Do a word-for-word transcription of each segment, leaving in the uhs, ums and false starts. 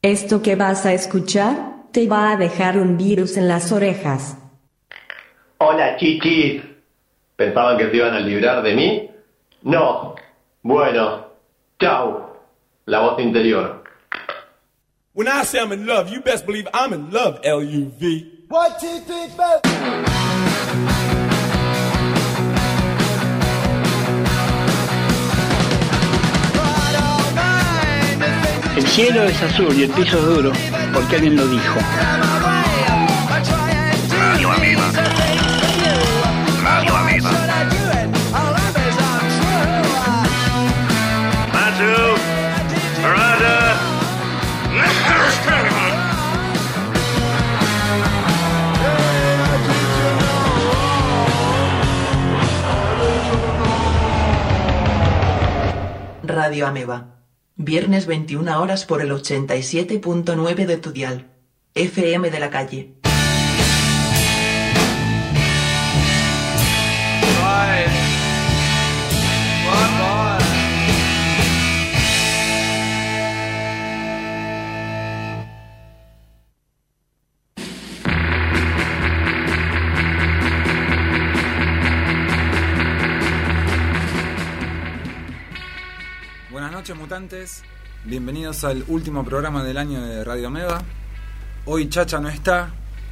Esto que vas a escuchar te va a dejar un virus en las orejas. Hola, chichis. ¿Pensaban que se iban a librar de mí? No. Bueno. Chau. La voz interior. When I say I'm in love, you best believe I'm in love, L U V. One, two, three, four. El cielo es azul y el piso es duro, porque alguien lo dijo. Radio Ameba. Radio Ameba. Matthew, Rada, Radio Ameba. Viernes veintiuna horas por el ochenta y siete punto nueve de tu dial. F M de la calle. Bye. Bye bye. Buenas noches, mutantes. Bienvenidos al último programa del año de Radio Ameba. Hoy Chacha no está,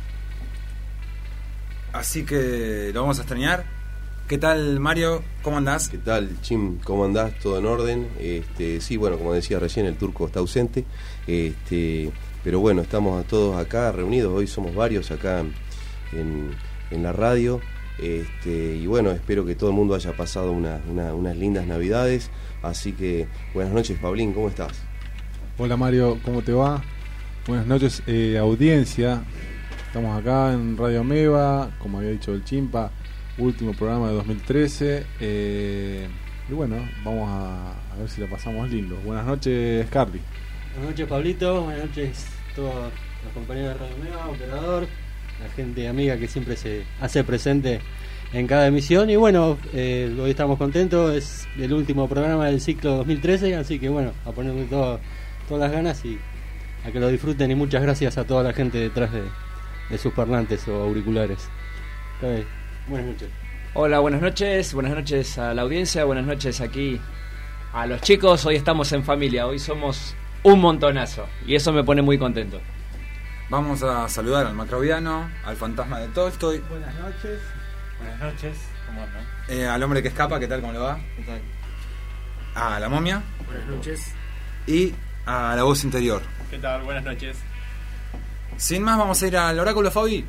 así que lo vamos a extrañar. ¿Qué tal, Mario? ¿Cómo andás? ¿Qué tal, Chim? ¿Cómo andás? ¿Todo en orden? Este, sí, bueno, como decía recién, el turco está ausente. Este, pero bueno, estamos todos acá reunidos. Hoy somos varios acá en, en la radio. Este, y bueno, espero que todo el mundo haya pasado una, una, unas lindas navidades. Así que buenas noches, Pablín, ¿cómo estás? Hola, Mario, ¿cómo te va? Buenas noches, eh, audiencia. Estamos acá en Radio Ameba, como había dicho el Chimpa, último programa de dos mil trece. Eh, y bueno, vamos a, a ver si la pasamos lindo. Buenas noches, Carly. Buenas noches, Pablito. Buenas noches a todos los compañeros de Radio Ameba, operador, la gente amiga que siempre se hace presente en cada emisión. Y bueno, eh, hoy estamos contentos, es el último programa del ciclo dos mil trece, así que bueno, a ponerle todo, todas las ganas y a que lo disfruten. Y muchas gracias a toda la gente detrás de, de sus parlantes o auriculares. Okay. Buenas noches. Hola, buenas noches, buenas noches a la audiencia, buenas noches aquí a los chicos. Hoy estamos en familia, hoy somos un montonazo y eso me pone muy contento. Vamos a saludar al macrobiano, al fantasma de Tolstoy. Buenas noches. Buenas noches, ¿cómo andan? Eh, al hombre que escapa, ¿qué tal? ¿Cómo le va? ¿Qué tal? A la momia. Buenas noches. Y a la voz interior. ¿Qué tal? Buenas noches. Sin más, vamos a ir al oráculo, Fabi.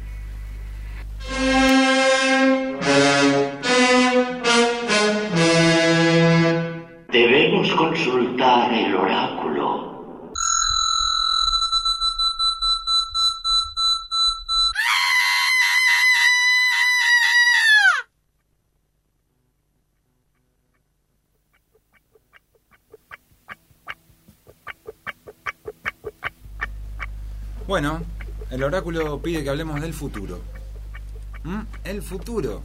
Debemos consultar el oráculo. Bueno, el oráculo pide que hablemos del futuro. ¿Mm? El futuro.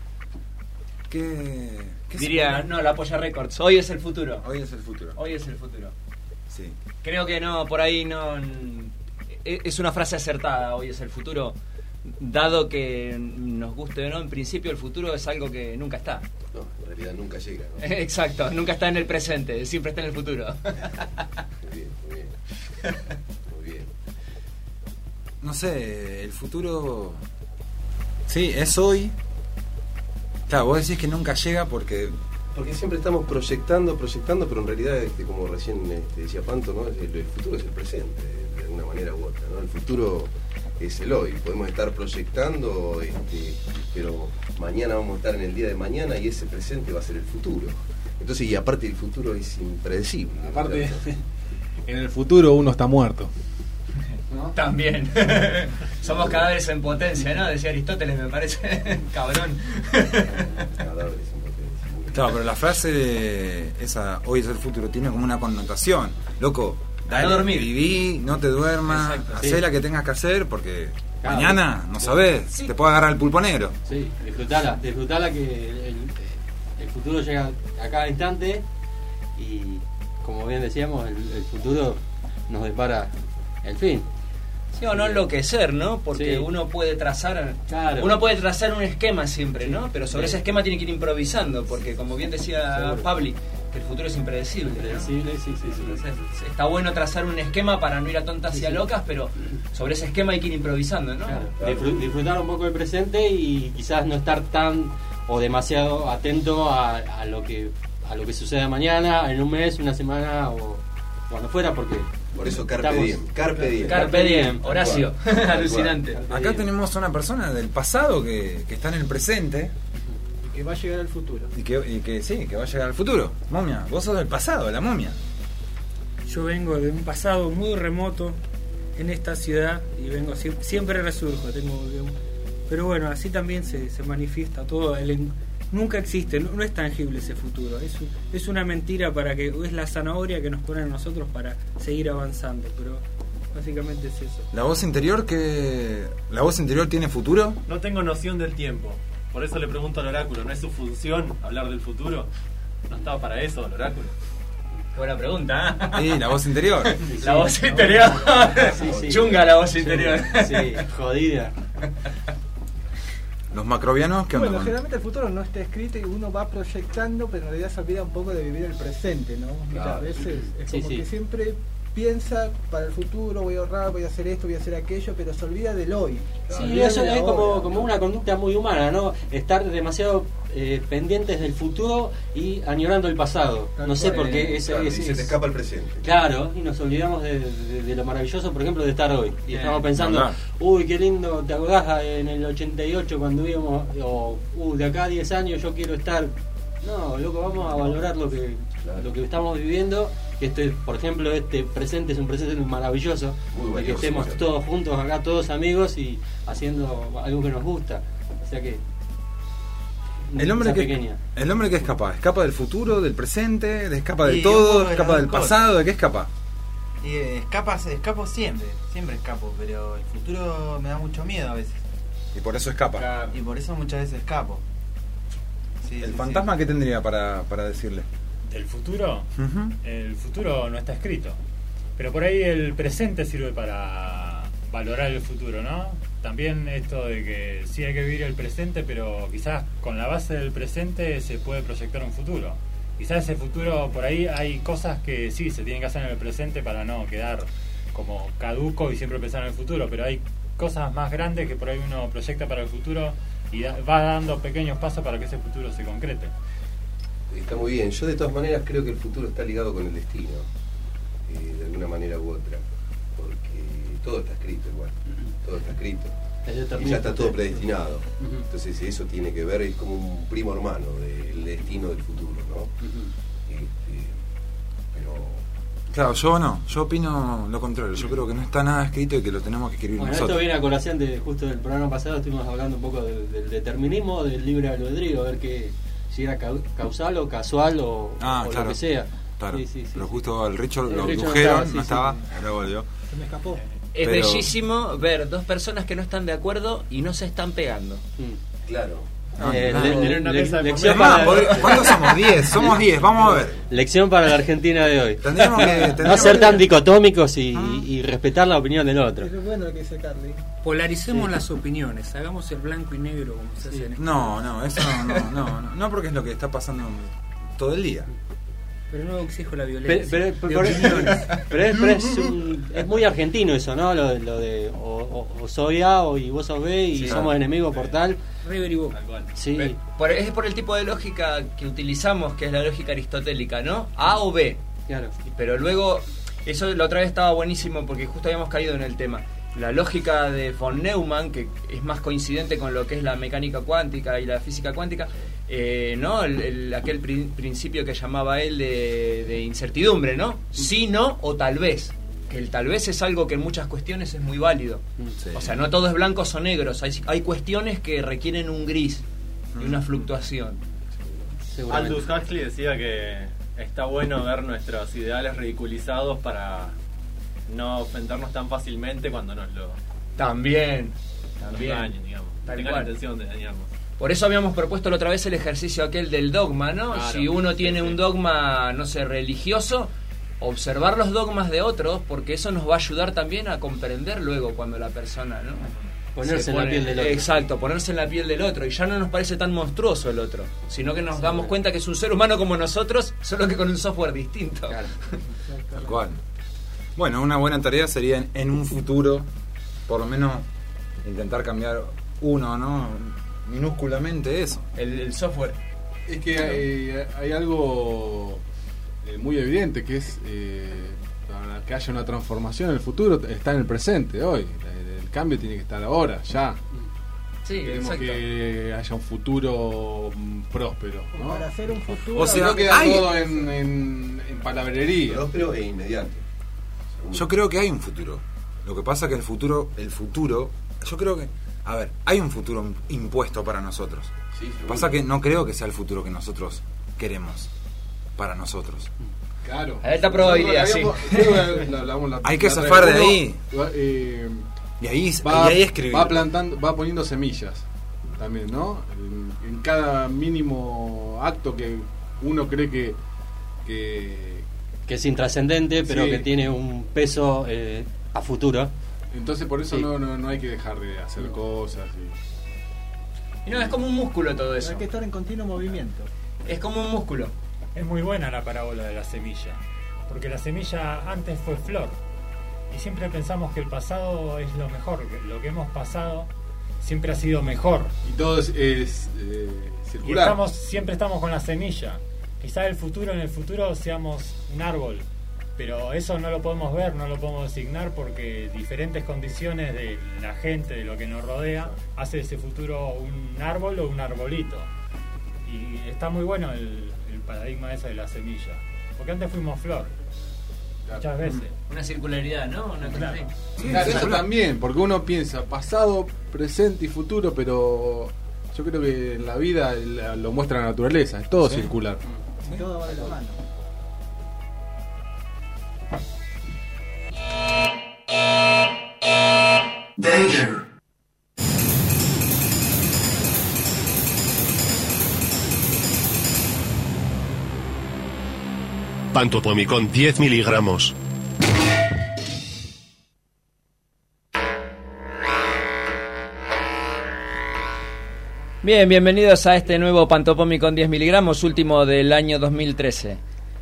¿Qué, qué diría? No, la Polla Records. Hoy es el futuro. Hoy es el futuro. Hoy es el futuro. Sí. Creo que no, por ahí no. Es una frase acertada. Hoy es el futuro. Dado que nos guste o no, en principio el futuro es algo que nunca está. No, en realidad nunca llega, ¿no? Exacto, nunca está en el presente, siempre está en el futuro. Muy bien, muy bien. Muy bien. No sé, el futuro. Sí, es hoy. Claro, vos decís que nunca llega porque. Porque siempre estamos proyectando, proyectando, pero en realidad, este, como recién este, decía Panto, ¿no? El, el futuro es el presente, de alguna manera u otra, ¿no? El futuro es el hoy. Podemos estar proyectando, este, pero mañana vamos a estar en el día de mañana y ese presente va a ser el futuro. Entonces, y aparte el futuro es impredecible. Aparte, en el futuro uno está muerto. ¿No? También. Somos cadáveres en potencia, ¿no? Decía Aristóteles, me parece. Cabrón. Cadáveres en potencia. Claro, pero la frase esa, hoy es el futuro, tiene como una connotación. Loco, dale, no dormir. Viví, no te duermas, exacto, hacé sí. la que tengas que hacer porque claro, mañana no sabés, sí. Te puede agarrar el pulpo negro. Sí, disfrutala, disfrutala que el, el futuro llega a cada instante y como bien decíamos, el, el futuro nos depara el fin. Sí, o no enloquecer, ¿no? Porque sí. uno puede trazar claro. uno puede trazar un esquema siempre, sí. ¿no? Pero sobre sí. ese esquema tiene que ir improvisando, porque como bien decía Seguro. Pabli, que el futuro es impredecible. Impredecible, ¿no? sí, sí, sí. Entonces, está bueno trazar un esquema para no ir a tontas sí, y a locas, pero sobre ese esquema hay que ir improvisando, ¿no? Claro. Disfr- disfrutar un poco del presente y quizás no estar tan o demasiado atento a, a lo que a lo que suceda mañana, en un mes, una semana o cuando fuera, porque por eso carpe estamos... diem, carpe diem, carpe diem, Horacio, alucinante. Acá tenemos a una persona del pasado que, que está en el presente y que va a llegar al futuro. Y que, y que sí, que va a llegar al futuro. Momia, vos sos del pasado, la momia. Yo vengo de un pasado muy remoto en esta ciudad y vengo siempre, siempre resurjo, tengo pero bueno, así también se, se manifiesta todo el nunca existe, no, no es tangible ese futuro, es, es una mentira para que es la zanahoria que nos ponen a nosotros para seguir avanzando, pero básicamente es eso. ¿La voz interior que la voz interior tiene futuro? No tengo noción del tiempo, por eso le pregunto al oráculo, ¿no es su función hablar del futuro? ¿No estaba para eso el oráculo? Buena pregunta, ¿eh? Sí, la voz interior. Sí, la voz interior. Sí, sí. Chunga la voz interior. Sí, jodida. Los macrobianos, ¿qué onda? Bueno, generalmente el futuro no está escrito y uno va proyectando, pero en realidad se olvida un poco de vivir el presente, ¿no? Muchas claro. veces es sí, como sí. que siempre piensa para el futuro, voy a ahorrar, voy a hacer esto, voy a hacer aquello, pero se olvida del hoy. Sí, eso es como, como una conducta muy humana, ¿no? Estar demasiado eh, pendientes del futuro y añorando el pasado. No sé por qué es, claro, es, y se te escapa el presente. Claro, y nos olvidamos de, de, de lo maravilloso, por ejemplo, de estar hoy. Y Bien. estamos pensando, no, no. uy, qué lindo, ¿te acordás en el ochenta y ocho cuando íbamos, o uh, de acá a diez años yo quiero estar? No, loco, vamos a valorar lo que claro. lo que estamos viviendo. Que este, por ejemplo, este presente es un presente maravilloso, de que estemos claro. todos juntos acá, todos amigos y haciendo algo que nos gusta. O sea que el hombre que pequeña. el hombre que escapa, escapa del futuro, del presente, escapa de y todo, de escapa del pasado, cosas. ¿De qué escapa? Y escapas, escapo siempre, siempre escapo, pero el futuro me da mucho miedo a veces. Y por eso escapa. Y por eso muchas veces escapo. Sí, el sí, fantasma sí. ¿Qué tendría para, para decirle? ¿Del futuro? Uh-huh. El futuro no está escrito, pero por ahí el presente sirve para valorar el futuro, ¿no? También esto de que sí hay que vivir el presente, pero quizás con la base del presente se puede proyectar un futuro. Quizás ese futuro, por ahí hay cosas que sí se tienen que hacer en el presente para no quedar como caduco y siempre pensar en el futuro, pero hay cosas más grandes que por ahí uno proyecta para el futuro y da, va dando pequeños pasos para que ese futuro se concrete. Está muy bien. Yo de todas maneras creo que el futuro está ligado con el destino, eh, de alguna manera u otra, porque todo está escrito igual, todo está escrito y ya está todo predestinado. Uh-huh. Entonces eso tiene que ver, es como un primo hermano del destino del futuro, ¿no? Uh-huh. Este, pero claro, yo no, yo opino lo contrario. Yo creo que no está nada escrito y que lo tenemos que escribir bueno, nosotros. Esto viene a colación de justo del programa pasado, estuvimos hablando un poco del, del determinismo, del libre albedrío, a ver qué si era causal o casual o, ah, o claro, lo que sea. Claro. Sí, sí, sí, pero sí. justo el Richard el lo Richard redujeron, no estaba, sí, no estaba sí. ahora volvió. Se me escapó. Es pero... bellísimo ver dos personas que no están de acuerdo y no se están pegando. Mm. Claro. No, eh, no, le, no, le, no, le, no, lección más, para... ¿cuántos somos? diez, somos diez, vamos a ver. Lección para la Argentina de hoy. Tendríamos que, tendríamos no ser que... tan dicotómicos y, ah. y respetar la opinión del otro. Es bueno lo que dice Carly. Polaricemos sí. las opiniones, hagamos el blanco y negro como se sí. hace en este No, no, eso no, no, no, no, no, porque es lo que está pasando todo el día. Pero no exijo la violencia. Pero, pero, pero, pero, es, pero es, un, es muy argentino eso, ¿no? Lo, lo de o, o, o soy A o y vos sos B y sí, somos enemigos por tal. River y Boca. Sí. Por, es por el tipo de lógica que utilizamos, que es la lógica aristotélica, ¿no? A o B. Claro. Pero luego, eso la otra vez estaba buenísimo porque justo habíamos caído en el tema. La lógica de von Neumann, que es más coincidente con lo que es la mecánica cuántica y la física cuántica, eh, ¿no? El, el, aquel prin, principio que llamaba él de, de incertidumbre, ¿no? Sí, no o tal vez. Que el tal vez es algo que en muchas cuestiones es muy válido. Sí. O sea, no todo es blancos o negros. Hay, hay cuestiones que requieren un gris y una fluctuación. Aldous Huxley decía que está bueno ver nuestros ideales ridiculizados para no ofendernos tan fácilmente cuando nos lo también también nos dañen, digamos. Tengan la intención de dañarnos. Por eso habíamos propuesto la otra vez el ejercicio aquel del dogma, ¿no? Claro, si uno tiene sí, un dogma, no sé, religioso, observar los dogmas de otros, porque eso nos va a ayudar también a comprender luego cuando la persona, ¿no? Ponerse Se en la pone- piel del otro. Exacto, ponerse en la piel del otro, y ya no nos parece tan monstruoso el otro, sino que nos damos cuenta que es un ser humano como nosotros, solo que con un software distinto. Tal cual. Bueno, una buena tarea sería en, en un futuro, por lo menos, intentar cambiar uno, ¿no? Minúsculamente eso. El, el software. Es que hay, hay algo eh, muy evidente, que es eh, para que haya una transformación en el futuro, está en el presente, hoy. El, el cambio tiene que estar ahora, ya. Sí, Queremos exacto. que haya un futuro mm, próspero, ¿no? Para hacer un futuro. O sea, no queda hay- todo en, en, en palabrería. Próspero e inmediato. Yo creo que hay un futuro. Lo que pasa que el futuro, el futuro, yo creo que, a ver, hay un futuro impuesto para nosotros. Sí, seguro. Pasa que no creo que sea el futuro que nosotros queremos para nosotros. Claro. Hay alta probabilidad, sí. Hay que zafar de ahí. Eh, Y ahí, va, y ahí escribir. va plantando, va poniendo semillas también, ¿no? En, en cada mínimo acto que uno cree que que, que es intrascendente, pero Sí. que tiene un peso eh, a futuro. entonces por eso Sí. no, no no hay que dejar de hacer cosas y Y no, es como un músculo todo eso. Hay que estar en continuo movimiento. Es como un músculo. Es muy buena la parábola de la semilla, porque la semilla antes fue flor, y siempre pensamos que el pasado es lo mejor, que lo que hemos pasado siempre ha sido mejor. y todo es, es, eh, Y circular. estamos, siempre estamos con la semilla. Quizás el futuro, en el futuro seamos un árbol, pero eso no lo podemos ver, no lo podemos designar, porque diferentes condiciones de la gente, de lo que nos rodea, hace de ese futuro un árbol o un arbolito. Y está muy bueno el, el paradigma ese de la semilla, porque antes fuimos flor, muchas veces. Una circularidad, ¿no? Una cosa así. Claro, eso también, porque uno piensa pasado, presente y futuro, pero yo creo que en la vida la- lo muestra la naturaleza, es todo Sí. circular. Todo va de la mano. Danger. Pantopomicón diez miligramos. Bien, bienvenidos a este nuevo Pantopomi con diez miligramos, último del año dos mil trece.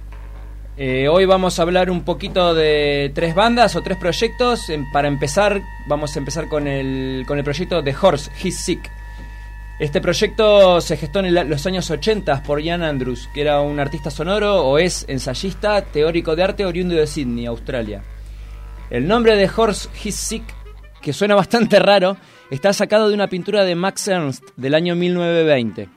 Eh, hoy vamos a hablar un poquito de tres bandas o tres proyectos. En- para empezar, vamos a empezar con el, con el proyecto The Horse, He's Sick. Este proyecto se gestó en el- los años ochenta por Ian Andrews, que era un artista sonoro o es ensayista, teórico de arte oriundo de Sydney, Australia. El nombre de Horse He's Sick, que suena bastante raro, está sacado de una pintura de Max Ernst del año mil novecientos veinte.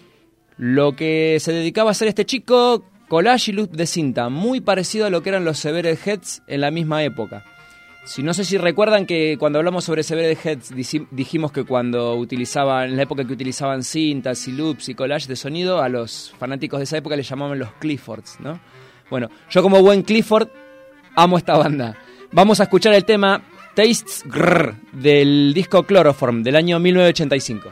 Lo que se dedicaba a hacer este chico, collage y loop de cinta, muy parecido a lo que eran los Severed Heads en la misma época. Si no sé si recuerdan que cuando hablamos sobre Severed Heads disi- dijimos que cuando utilizaban, en la época que utilizaban cintas y loops y collage de sonido, a los fanáticos de esa época les llamaban los Cliffords, ¿no? Bueno, yo como buen Clifford amo esta banda. Vamos a escuchar el tema Tastes Grrr del disco Chloroform del año mil novecientos ochenta y cinco.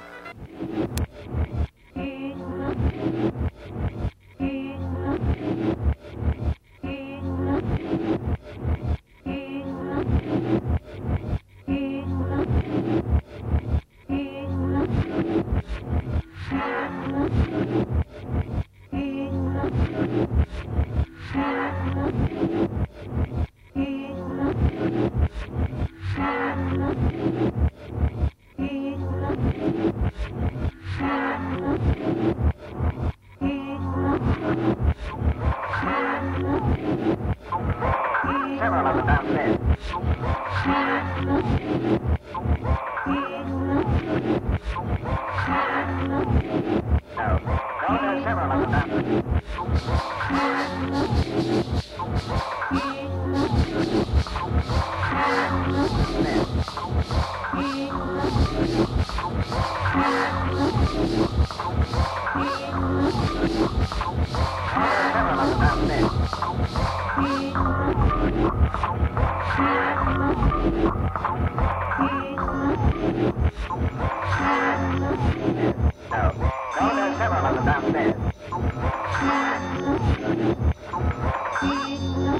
Downstairs.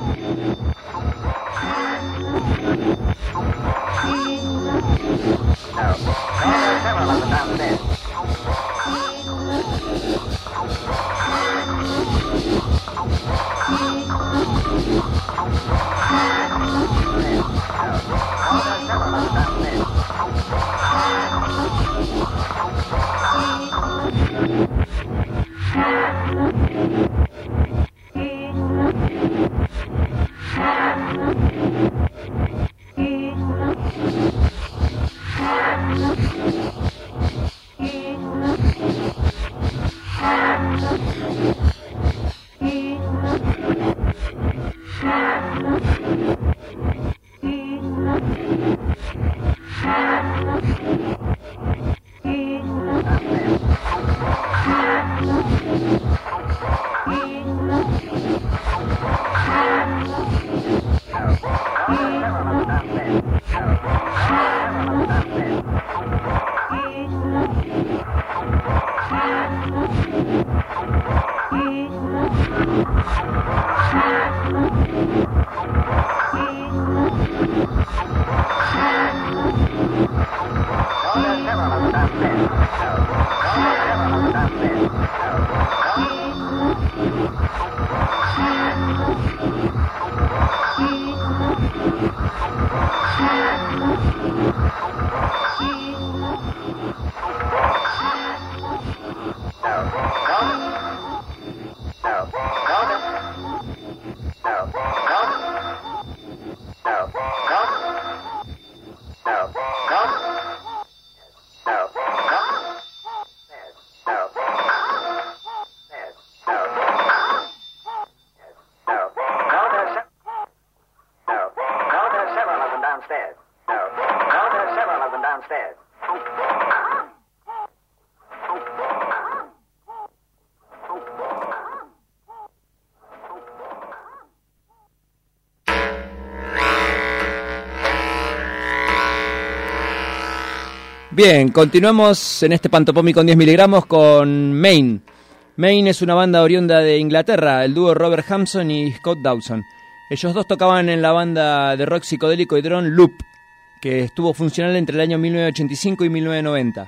Bien, continuamos en este Pantopomi con diez miligramos con Maine. Maine es una banda oriunda de Inglaterra, el dúo Robert Hampson y Scott Dawson. Ellos dos tocaban en la banda de rock psicodélico y drone Loop, que estuvo funcional entre el año mil novecientos ochenta y cinco y mil novecientos noventa.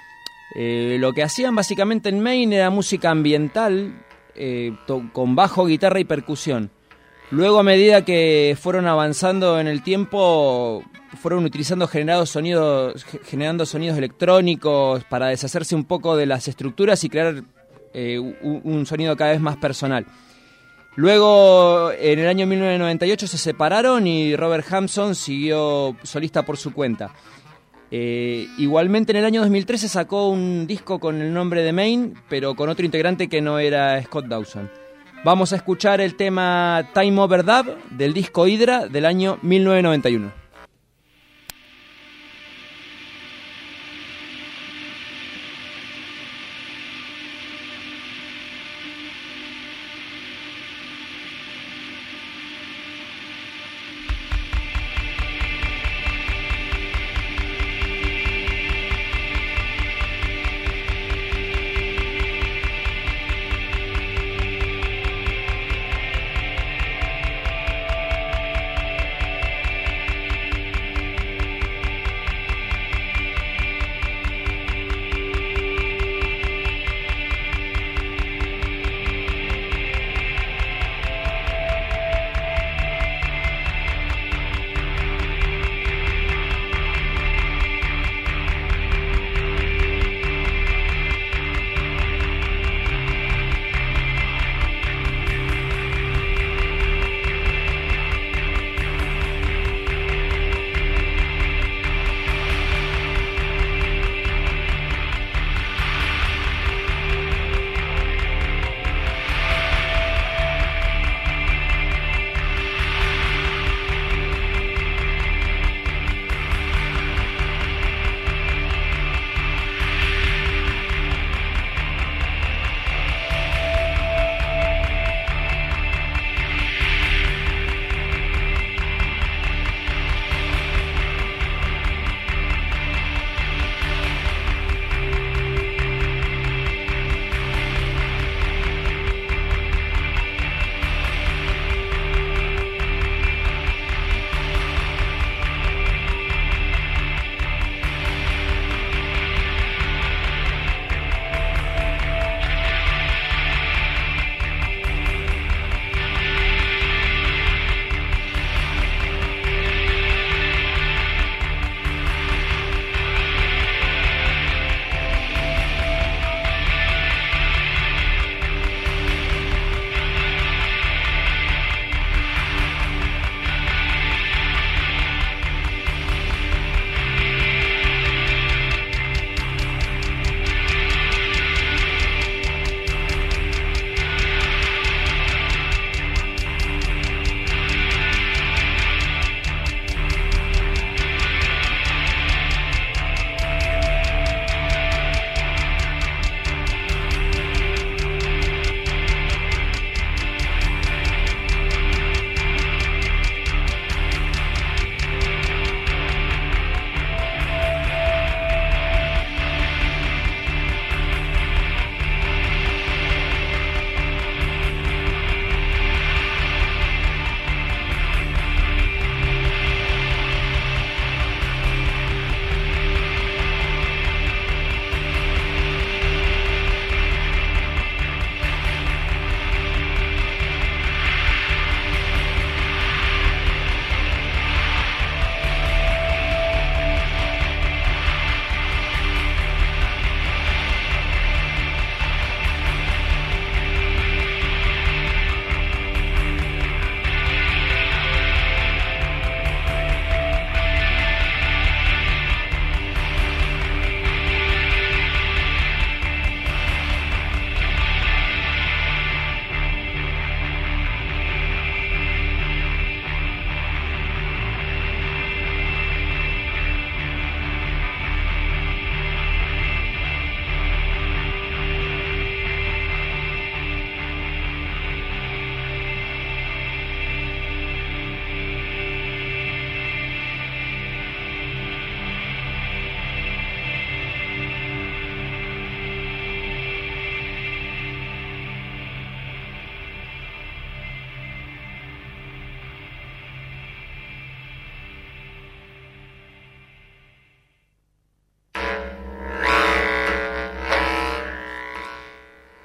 Eh, lo que hacían básicamente en Maine era música ambiental, eh, to- con bajo, guitarra y percusión. Luego, a medida que fueron avanzando en el tiempo, fueron utilizando generados sonidos, generando sonidos electrónicos para deshacerse un poco de las estructuras y crear eh, un, un sonido cada vez más personal. Luego, en el año mil novecientos noventa y ocho se separaron y Robert Hampson siguió solista por su cuenta. Eh, igualmente en el año dos mil trece sacó un disco con el nombre de Maine, pero con otro integrante que no era Scott Dawson. Vamos a escuchar el tema Time Over Dub del disco Hydra del año mil novecientos noventa y uno.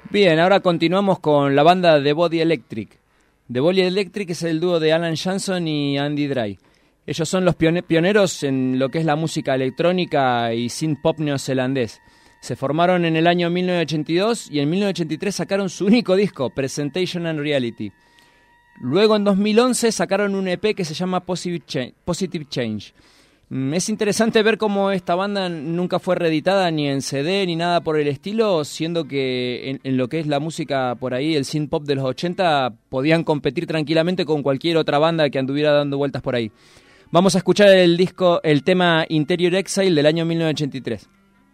Bien, ahora continuamos con la banda The Body Electric. The Body Electric es el dúo de Alan Jansson y Andy Dry. Ellos son los pioneros en lo que es la música electrónica y synth pop neozelandés. Se formaron en el año mil novecientos ochenta y dos y en mil novecientos ochenta y tres sacaron su único disco, Presentation and Reality. Luego en dos mil once sacaron un E P que se llama Positive Change. Positive Change. Es interesante ver cómo esta banda nunca fue reeditada ni en C D ni nada por el estilo, siendo que en, en lo que es la música por ahí, el synth pop de los ochenta, podían competir tranquilamente con cualquier otra banda que anduviera dando vueltas por ahí. Vamos a escuchar el disco, el tema Interior Exile del año mil novecientos ochenta y tres.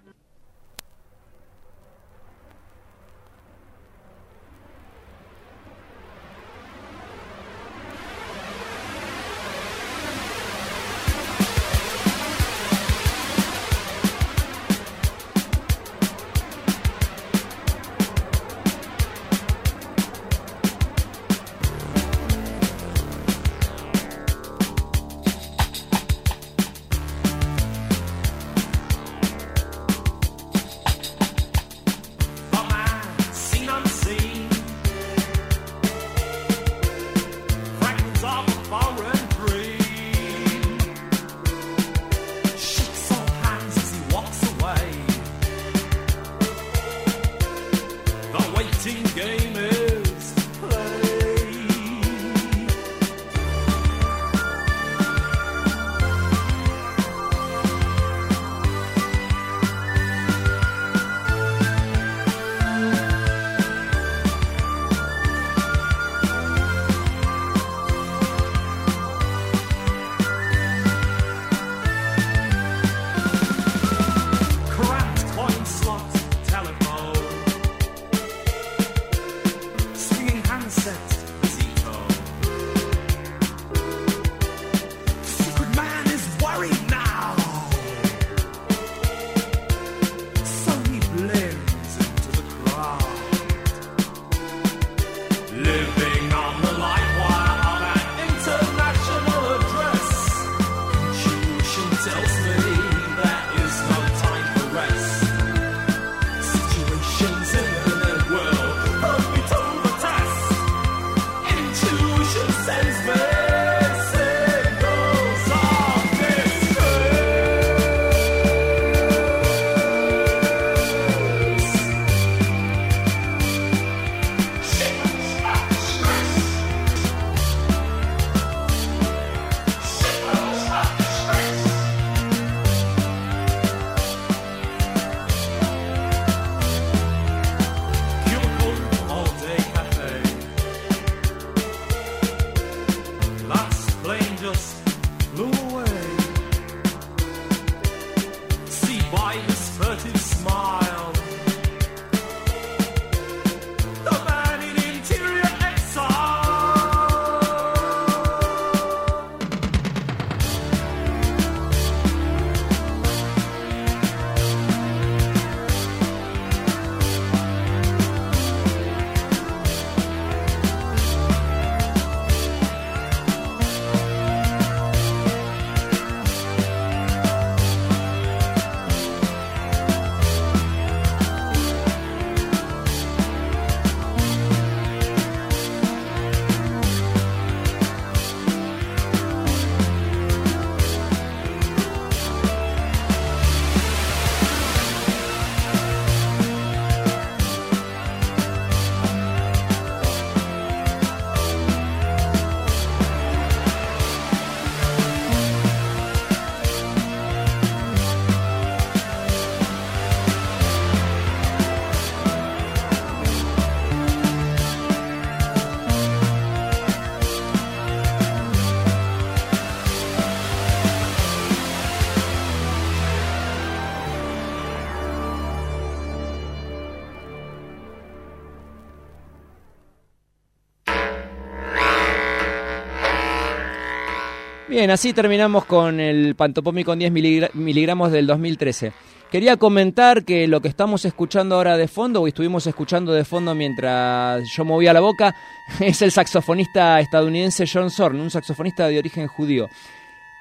Bien, así terminamos con el Pantopomi con diez miligramos del dos mil trece. Quería comentar que lo que estamos escuchando ahora de fondo, o estuvimos escuchando de fondo mientras yo movía la boca, es el saxofonista estadounidense John Zorn, un saxofonista de origen judío.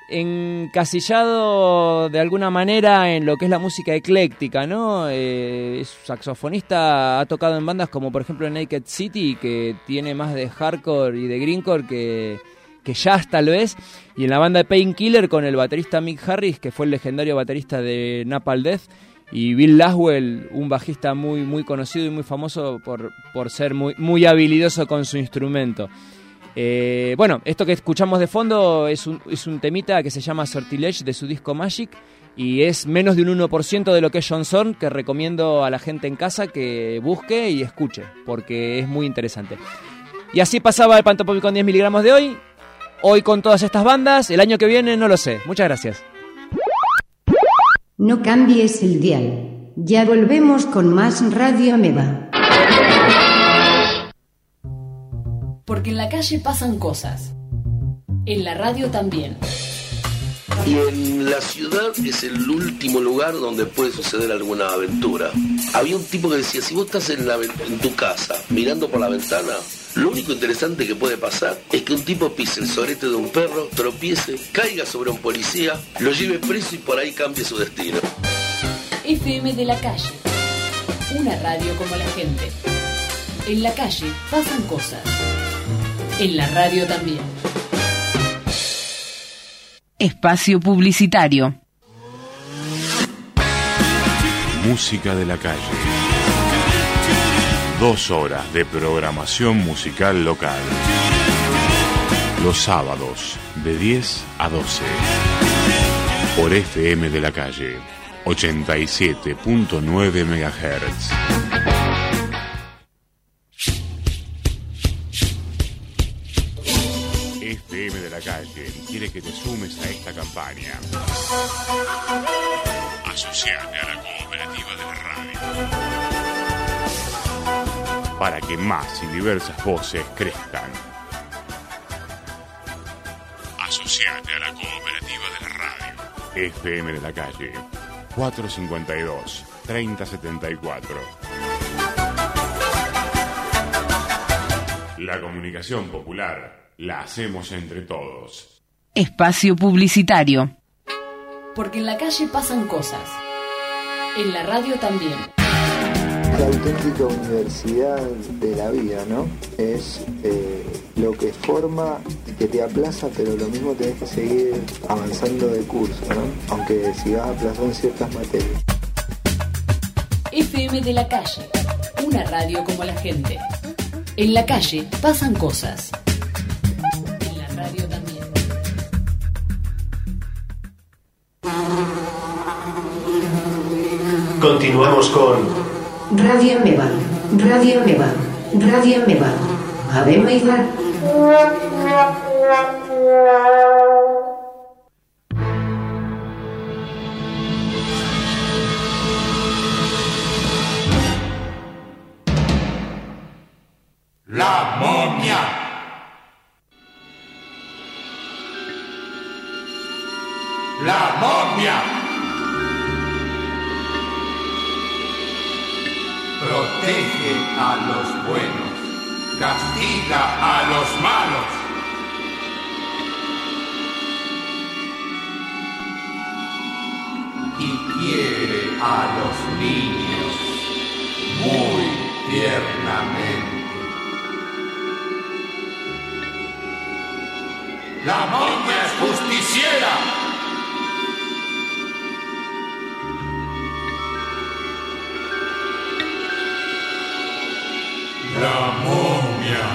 encasillado de alguna manera en lo que es la música ecléctica, ¿no? Eh, es saxofonista, ha tocado en bandas como por ejemplo Naked City, que tiene más de hardcore y de greencore que, que jazz tal vez, y en la banda de Painkiller con el baterista Mick Harris, que fue el legendario baterista de Napalm Death, y Bill Laswell, un bajista muy, muy conocido y muy famoso por, por ser muy, muy habilidoso con su instrumento. Eh, bueno, esto que escuchamos de fondo es un, es un temita que se llama Sortilege de su disco Magic, y es menos de un uno por ciento de lo que es John Zorn, que recomiendo a la gente en casa que busque y escuche, porque es muy interesante. Y así pasaba el Pantopómico con diez miligramos de hoy, hoy con todas estas bandas, el año que viene no lo sé. Muchas gracias. No cambies el dial, ya volvemos con más Radio Ameba. Porque en la calle pasan cosas. En la radio también. Y en la ciudad es el último lugar donde puede suceder alguna aventura. Había un tipo que decía, si vos estás en, la, en tu casa mirando por la ventana, lo único interesante que puede pasar es que un tipo pise el sorete de un perro, tropiece, caiga sobre un policía, lo lleve preso y por ahí cambie su destino. F M de la calle. Una radio como la gente. En la calle pasan cosas. En la radio también. Espacio publicitario. Música de la calle. Dos horas de programación musical local. Los sábados de diez a doce. Por F M de la calle. ochenta y siete punto nueve megahertz. F M de la calle quiere que te sumes a esta campaña. Asociate a la cooperativa de la radio para que más y diversas voces crezcan. Asociate a la cooperativa de la radio. F M de la calle cuatrocientos cincuenta y dos, treinta setenta y cuatro. La comunicación popular la hacemos entre todos. Espacio publicitario. Porque en la calle pasan cosas. En la radio también. La auténtica universidad de la vida, ¿no? Es eh, lo que forma y que te aplaza, pero lo mismo tenés que seguir avanzando de curso, ¿no? Aunque sigas aplazado en ciertas materias. F M de la calle. Una radio como la gente. En la calle pasan cosas. En la radio también. Continuamos con Radio Ameba, Radio Ameba, Radio Ameba. Ave María. La momia. La momia. Protege a los buenos, castiga a los malos. Y quiere a los niños muy tiernamente. La momia es justiciera. La momia.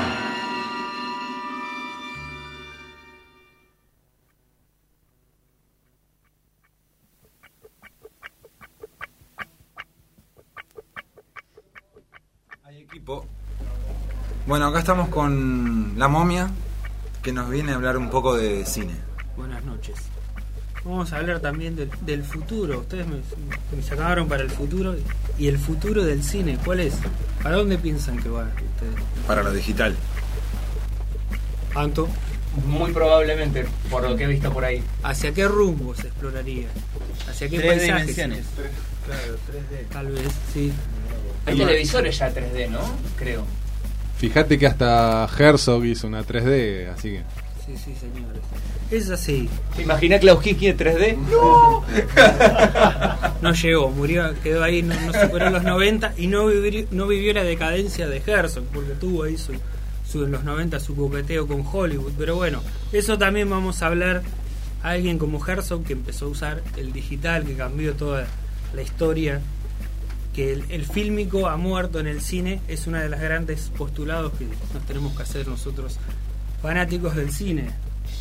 Hay equipo. Bueno, acá estamos con La Momia, que nos viene a hablar un poco de cine. Buenas noches. Vamos a hablar también del, del futuro. Ustedes me, me sacaron para el futuro. ¿Y el futuro del cine cuál es? ¿Para dónde piensan que va ustedes? Para lo digital. ¿Anto? Muy probablemente, por lo que he visto por ahí. ¿Hacia qué rumbo se exploraría? ¿Hacia qué Tres paisajes? dimensiones. Claro, tres D. Tal vez, sí. Hay televisores ya tres D, ¿no? Creo. Fíjate que hasta Herzog hizo una tres D, así que... sí, sí, señores. Es así. ¿Te imaginas Klaus Kinski en tres D? ¡No! No llegó, murió, quedó ahí, no, no superó los noventa y no vivió, no vivió la decadencia de Herzog, porque tuvo ahí su, su, en los noventa su coqueteo con Hollywood. Pero bueno, eso también vamos a hablar a alguien como Herzog, que empezó a usar el digital, que cambió toda la historia, que el, el fílmico ha muerto en el cine. Es una de las grandes postulados que nos tenemos que hacer nosotros, fanáticos del cine.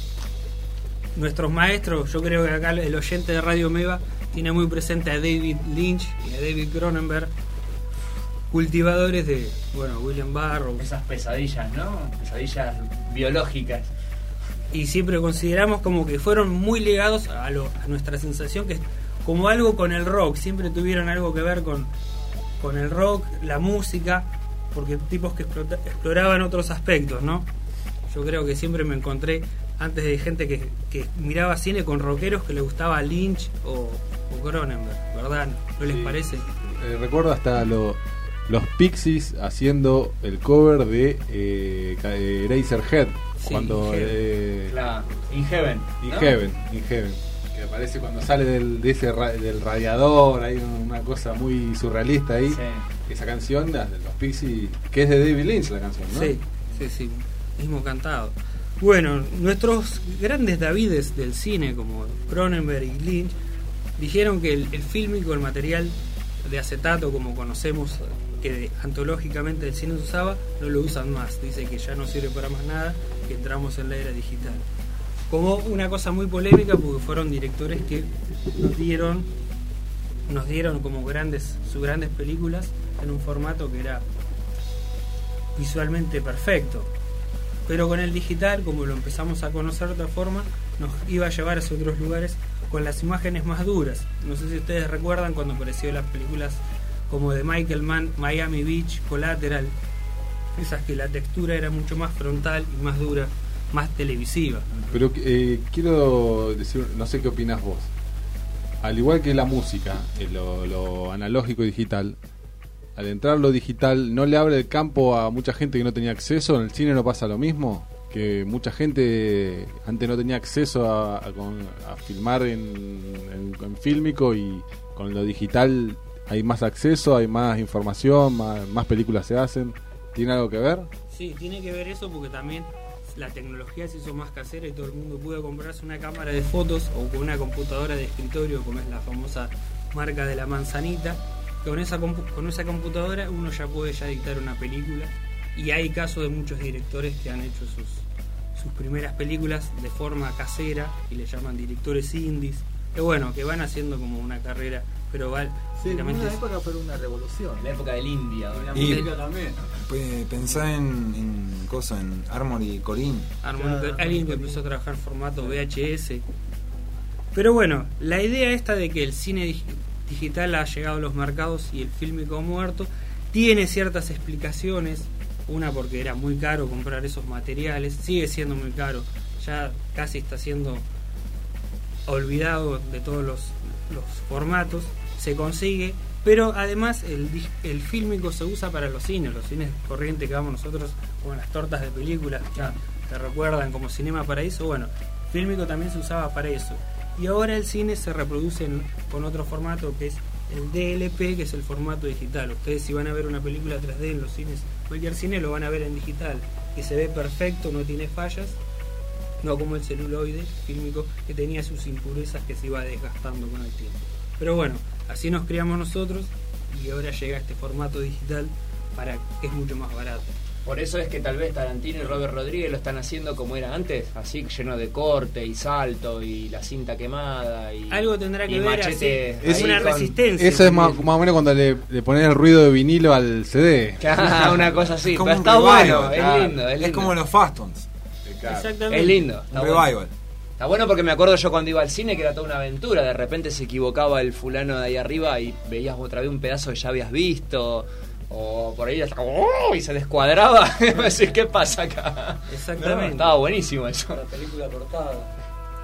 Nuestros maestros, yo creo que acá el oyente de Radio Meva tiene muy presente a David Lynch y a David Cronenberg, cultivadores de, bueno, William Burroughs. Esas pesadillas, ¿no? Pesadillas biológicas. Y siempre consideramos como que fueron muy ligados a, lo, a nuestra sensación, que es como algo con el rock. Siempre tuvieron algo que ver con, con el rock, la música, porque tipos que explota, exploraban otros aspectos, ¿no? Yo creo que siempre me encontré antes de gente que, que miraba cine con rockeros que le gustaba Lynch o, o Cronenberg, ¿verdad? ¿No les Sí. parece? Eh, recuerdo hasta lo, los Pixies haciendo el cover de eh, eh, Eraserhead. Sí, cuando In Heaven. eh, Claro, In Heaven. In ¿no? Heaven, In Heaven, que aparece cuando sale del, de ese ra- del radiador, hay una cosa muy surrealista ahí. Sí. Esa canción, la de los Pixies, que es de David Lynch la canción, ¿no? Sí, sí, sí, mismo cantado. Bueno, nuestros grandes Davides del cine, como Cronenberg y Lynch, dijeron que el, el fílmico, el material de acetato como conocemos, que antológicamente el cine se usaba, no lo usan más. Dice que ya no sirve para más nada, que entramos en la era digital. Como una cosa muy polémica, porque fueron directores que nos dieron nos dieron como grandes sus grandes películas en un formato que era visualmente perfecto. Pero con el digital, como lo empezamos a conocer de otra forma, nos iba a llevar hacia otros lugares con las imágenes más duras. No sé si ustedes recuerdan cuando apareció las películas como de Michael Mann, Miami Beach, Collateral, esas que la textura era mucho más frontal y más dura, más televisiva. Pero eh, quiero decir, no sé qué opinas vos. Al igual que la música, eh, lo, lo analógico y digital, al entrar lo digital, ¿no le abre el campo a mucha gente que no tenía acceso? ¿En el cine no pasa lo mismo? Que mucha gente antes no tenía acceso a, a, con- a filmar en, en, en fílmico, y con lo digital hay más acceso, hay más información, más, más películas se hacen. ¿Tiene algo que ver? Sí, tiene que ver eso porque también la tecnología se hizo más casera y todo el mundo pudo comprarse una cámara de fotos o con una computadora de escritorio, como es la famosa marca de la manzanita. Con esa, compu- con esa computadora uno ya puede ya dictar una película, y hay casos de muchos directores que han hecho sus, sus primeras películas de forma casera y le llaman directores indies, que bueno, que van haciendo como una carrera, pero va Sí, en básicamente una es- época fue una revolución. En la época del India. Y la Y- música también. Pe- Pensá en, en cosa, en Armory Corinne. Armónica, Claro, alguien que empezó a trabajar en formato V H S. Pero bueno, la idea esta de que el cine dig- digital ha llegado a los mercados y el fílmico ha muerto, tiene ciertas explicaciones. Una, porque era muy caro comprar esos materiales, sigue siendo muy caro, ya casi está siendo olvidado de todos los, los formatos, se consigue, pero además el, dig- el fílmico se usa para los cines, los cines corrientes que vamos nosotros, como las tortas de películas, ya te recuerdan como Cinema Paraíso. Bueno, fílmico también se usaba para eso, y ahora el cine se reproduce en- con otro formato que es el D L P, que es el formato digital. Ustedes, si van a ver una película tres D en los cines, cualquier cine, lo van a ver en digital, que se ve perfecto, no tiene fallas, no como el celuloide fílmico, que tenía sus impurezas que se iba desgastando con el tiempo. Pero bueno, así nos criamos nosotros, y ahora llega este formato digital para que es mucho más barato. Por eso es que tal vez Tarantino y Robert Rodríguez lo están haciendo como era antes, así lleno de corte y salto y la cinta quemada y Algo tendrá que y ver, machete así, ahí una con- resistencia. Eso es más, más o menos cuando le, le ponen el ruido de vinilo al C D. Claro, una cosa así, Es como pero un está revival, bueno, claro. es lindo, es Es lindo. como los Fastons. Exactamente. Es lindo, está Un bueno. revival. Está bueno porque me acuerdo yo cuando iba al cine que era toda una aventura, de repente se equivocaba el fulano de ahí arriba y veías otra vez un pedazo que ya habías visto, o por ahí hasta ¡oh! Y se descuadraba. Decís, ¿qué pasa acá? Exactamente. No, estaba buenísimo eso. La película cortada.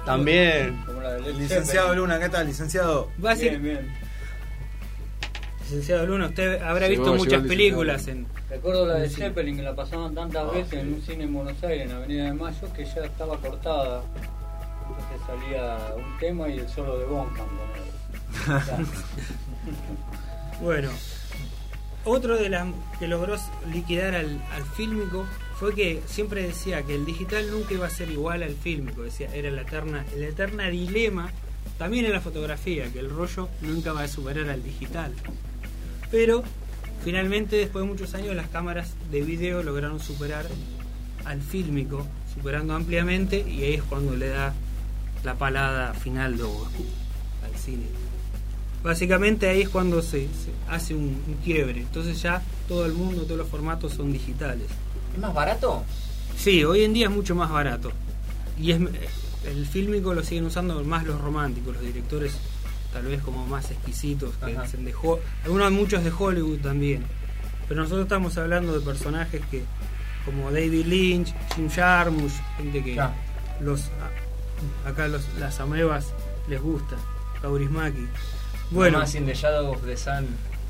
También. Como la del Licenciado Luna, ¿qué tal, licenciado? Básic- Bien, bien. Licenciado Luna, usted habrá Llegó, visto llegó muchas el películas en... Recuerdo la de en cine. Zeppelin, que la pasaban tantas veces en un cine en Buenos Aires, en Avenida de Mayo, que ya estaba cortada. Entonces salía un tema y el solo de Bonham. Bueno, otro de las que logró liquidar al, al fílmico fue que siempre decía que el digital nunca iba a ser igual al fílmico, decía, era la eterna, el eterna dilema, también en la fotografía, que el rollo nunca va a superar al digital. Pero finalmente, después de muchos años, las cámaras de video lograron superar al fílmico, superando ampliamente, y ahí es cuando le da la palada final de al cine. Básicamente ahí es cuando se, se hace un, un quiebre. Entonces ya todo el mundo, todos los formatos son digitales. ¿Es más barato? Sí, hoy en día es mucho más barato. Y es el fílmico lo siguen usando más los románticos, los directores tal vez como más exquisitos, que hacen de Ho- algunos muchos de Hollywood también. Pero nosotros estamos hablando de personajes que como David Lynch, Jim Jarmusch, gente que Claro. los acá los, las amebas les gusta, Kaurismäki. Bueno, Más in the Shadow of the Sun.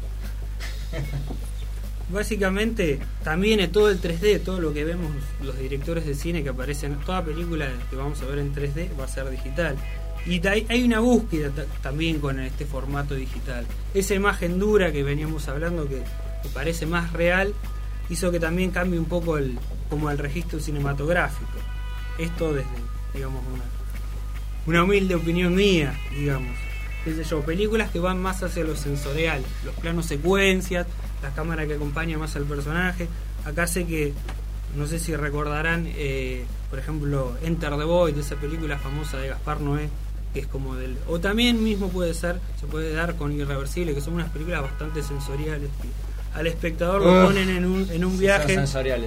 básicamente también es todo el tres D, todo lo que vemos los directores de cine que aparecen, toda película que vamos a ver en tres D va a ser digital. Y hay, hay una búsqueda t- también con este formato digital. Esa imagen dura que veníamos hablando que, que parece más real hizo que también cambie un poco el como el registro cinematográfico. Esto desde, digamos, una, una humilde opinión mía, digamos. Qué sé yo, películas que van más hacia lo sensorial, los planos secuencias, la cámara que acompaña más al personaje. Acá sé que, no sé si recordarán, eh, por ejemplo, Enter the Void, esa película famosa de Gaspar Noé, que es como del... O también mismo puede ser, se puede dar con Irreversible, que son unas películas bastante sensoriales, que al espectador lo Uf, ponen en un, en un sí, viaje... son sensoriales.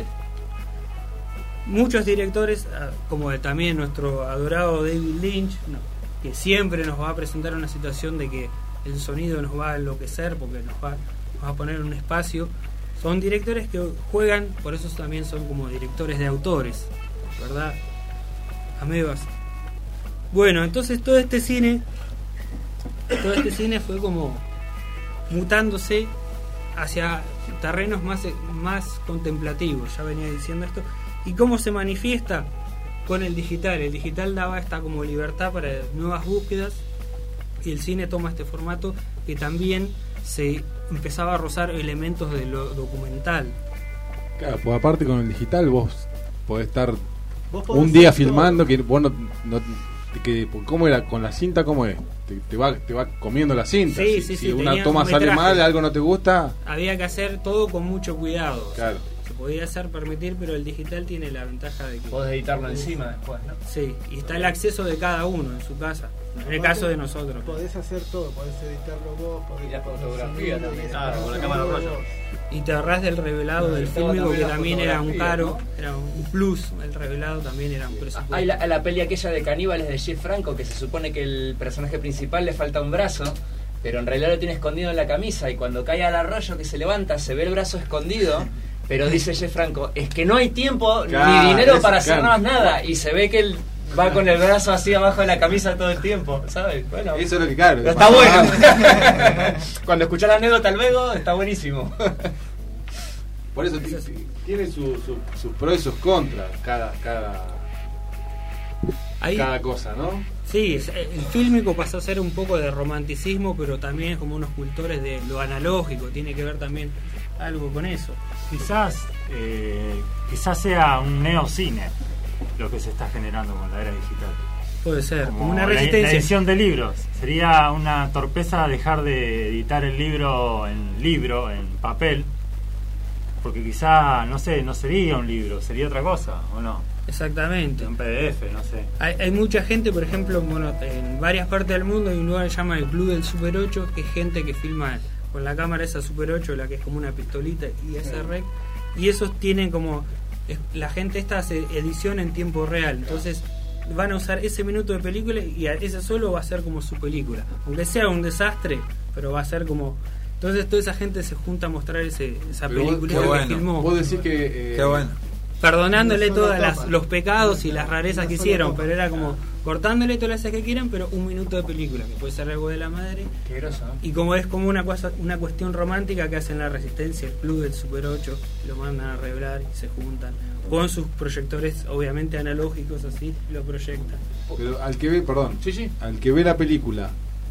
Muchos directores, ah, como de también nuestro adorado David Lynch, no, que siempre nos va a presentar una situación de que el sonido nos va a enloquecer porque nos va, nos va a poner en un espacio. Son directores que juegan, por eso también son como directores de autores, ¿verdad? Amebas. Bueno, entonces todo este cine, todo este cine fue como mutándose hacia terrenos más, más contemplativos, ya venía diciendo esto. ¿Y cómo se manifiesta? Con el digital. El digital daba esta como libertad para nuevas búsquedas y el cine toma este formato que también se empezaba a rozar elementos de lo documental. Claro, pues aparte con el digital vos podés estar Vos podés un día hacer filmando todo. que vos no, no que, ¿cómo era? Con la cinta, ¿cómo es? Te, te va te va comiendo la cinta. Sí, si sí, si sí, una tenía toma un sale metraje. mal, algo no te gusta. Había que hacer todo con mucho cuidado. Claro. Se podía hacer permitir, pero el digital tiene la ventaja de que Podés editarlo encima después, ¿no? Sí, y está el acceso de cada uno en su casa. En el caso de nosotros. Podés hacer todo, podés editarlo vos, podés Y la poner fotografía sonido, también. y Claro, poner con la cámara sonido rollo. vos. Y te ahorrás del revelado del Estaba fílmico, que también la también era un fotografía, caro, ¿no? era un plus. El revelado también era un presupuesto. Hay la, la peli aquella de Caníbales de Jeff Franco, que se supone que el personaje principal le falta un brazo, pero en realidad lo tiene escondido en la camisa, y cuando cae al arroyo que se levanta se ve el brazo escondido, pero dice Jeff Franco, es que no hay tiempo Claro, ni dinero es- para hacer claro. más nada, y se ve que él va con el brazo así abajo de la camisa todo el tiempo, ¿sabes? Bueno, Eso es lo que claro. pero está bueno. Cuando escuchás la anécdota luego, está buenísimo. Por eso t- t- tiene su, su- sus pros y sus contras cada cada Ahí- cada cosa, ¿no? Sí, es- el fílmico pasó a ser un poco de romanticismo, pero también es como unos cultores de lo analógico, tiene que ver también algo con eso. Quizás, eh, quizás sea un neocine lo que se está generando con la era digital. Puede ser, como, Como una la- resistencia. La edición de libros. Sería una torpeza dejar de editar el libro en libro, en papel, porque quizá, no sé, no sería un libro, sería otra cosa, ¿o no? Exactamente. Un P D F, no sé. Hay, hay mucha gente, por ejemplo, bueno, en varias partes del mundo hay un lugar que se llama el Club del Super ocho, que es gente que filma con la cámara esa Super ocho, la que es como una pistolita, y esa rec, y esos tienen como, es- la gente esta hace edición en tiempo real, entonces van a usar ese minuto de película y a ese solo va a ser como su película, aunque sea un desastre, pero va a ser como... Entonces toda esa gente se junta a mostrar ese, esa Pero vos- película qué que bueno. filmó. Vos decís que eh, Qué bueno. perdonándole todos los pecados y las rarezas que hicieron, pero era como cortándole todas las que quieran, pero un minuto de película, que puede ser algo de la madre. Qué groso, ¿no? Y como es como una cosa, una cuestión romántica que hacen la Resistencia, el club del Super ocho, lo mandan a arreglar y se juntan con sus proyectores obviamente analógicos, así lo proyectan. Pero al que ve, perdón, sí, sí. al que ve la película,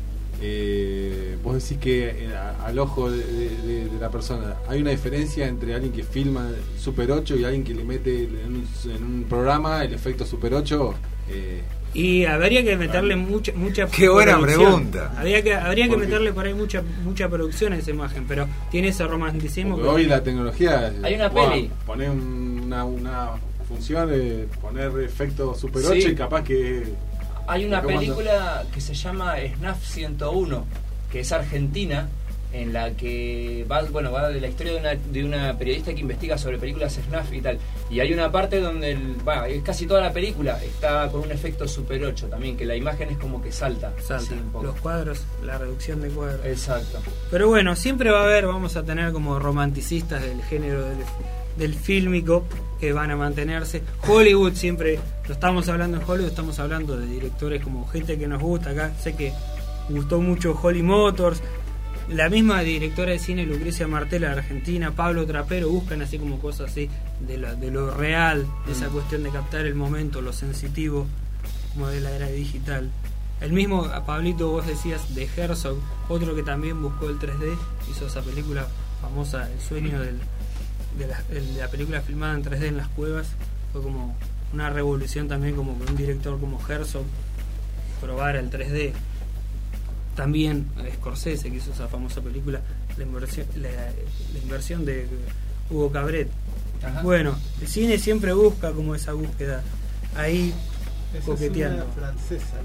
eh, vos decís que eh, al ojo de, de, de la persona hay una diferencia entre alguien que filma Super ocho y alguien que le mete en un, en un programa el efecto Super ocho. Eh, Y habría que meterle mucha mucha Qué buena producción. pregunta. Habría que habría que Porque- meterle por ahí mucha mucha producción a esa imagen, pero tiene ese romanticismo. Porque que- hoy la tecnología. Hay una wow, peli. Poner una, una función, eh, poner efecto Super ocho Sí. y capaz que. Hay una ¿Cómo anda? película que se llama S N A F ciento uno, que es argentina, en la que va, bueno, va de la historia de una, de una periodista que investiga sobre películas S N A F y tal. Y hay una parte donde, el, bueno, es casi toda la película está con un efecto Super ocho también, que la imagen es como que salta. Salta, así un poco. los cuadros, la reducción de cuadros. Exacto. Pero bueno, siempre va a haber, vamos a tener como romanticistas del género del, del fílmico que van a mantenerse. Hollywood siempre, lo estamos hablando en Hollywood, estamos hablando de directores como gente que nos gusta acá. Sé que gustó mucho Holly Motors, la misma directora de cine Lucrecia Martela de Argentina, Pablo Trapero, buscan así como cosas así de, la, de lo real, de esa cuestión de captar el momento, lo sensitivo, como de la era digital. El mismo a Pablito, vos decías, de Herzog, otro que también buscó el tres D, hizo esa película famosa, El sueño del, de, la, de la película filmada en tres D en las cuevas. Fue como una revolución también, como que un director como Herzog probara el tres D. También Scorsese, que hizo esa famosa película, la inversión, la, la inversión de Hugo Cabret. Ajá. Bueno, el cine siempre busca como esa búsqueda ahí Esa coqueteando. es una francesa,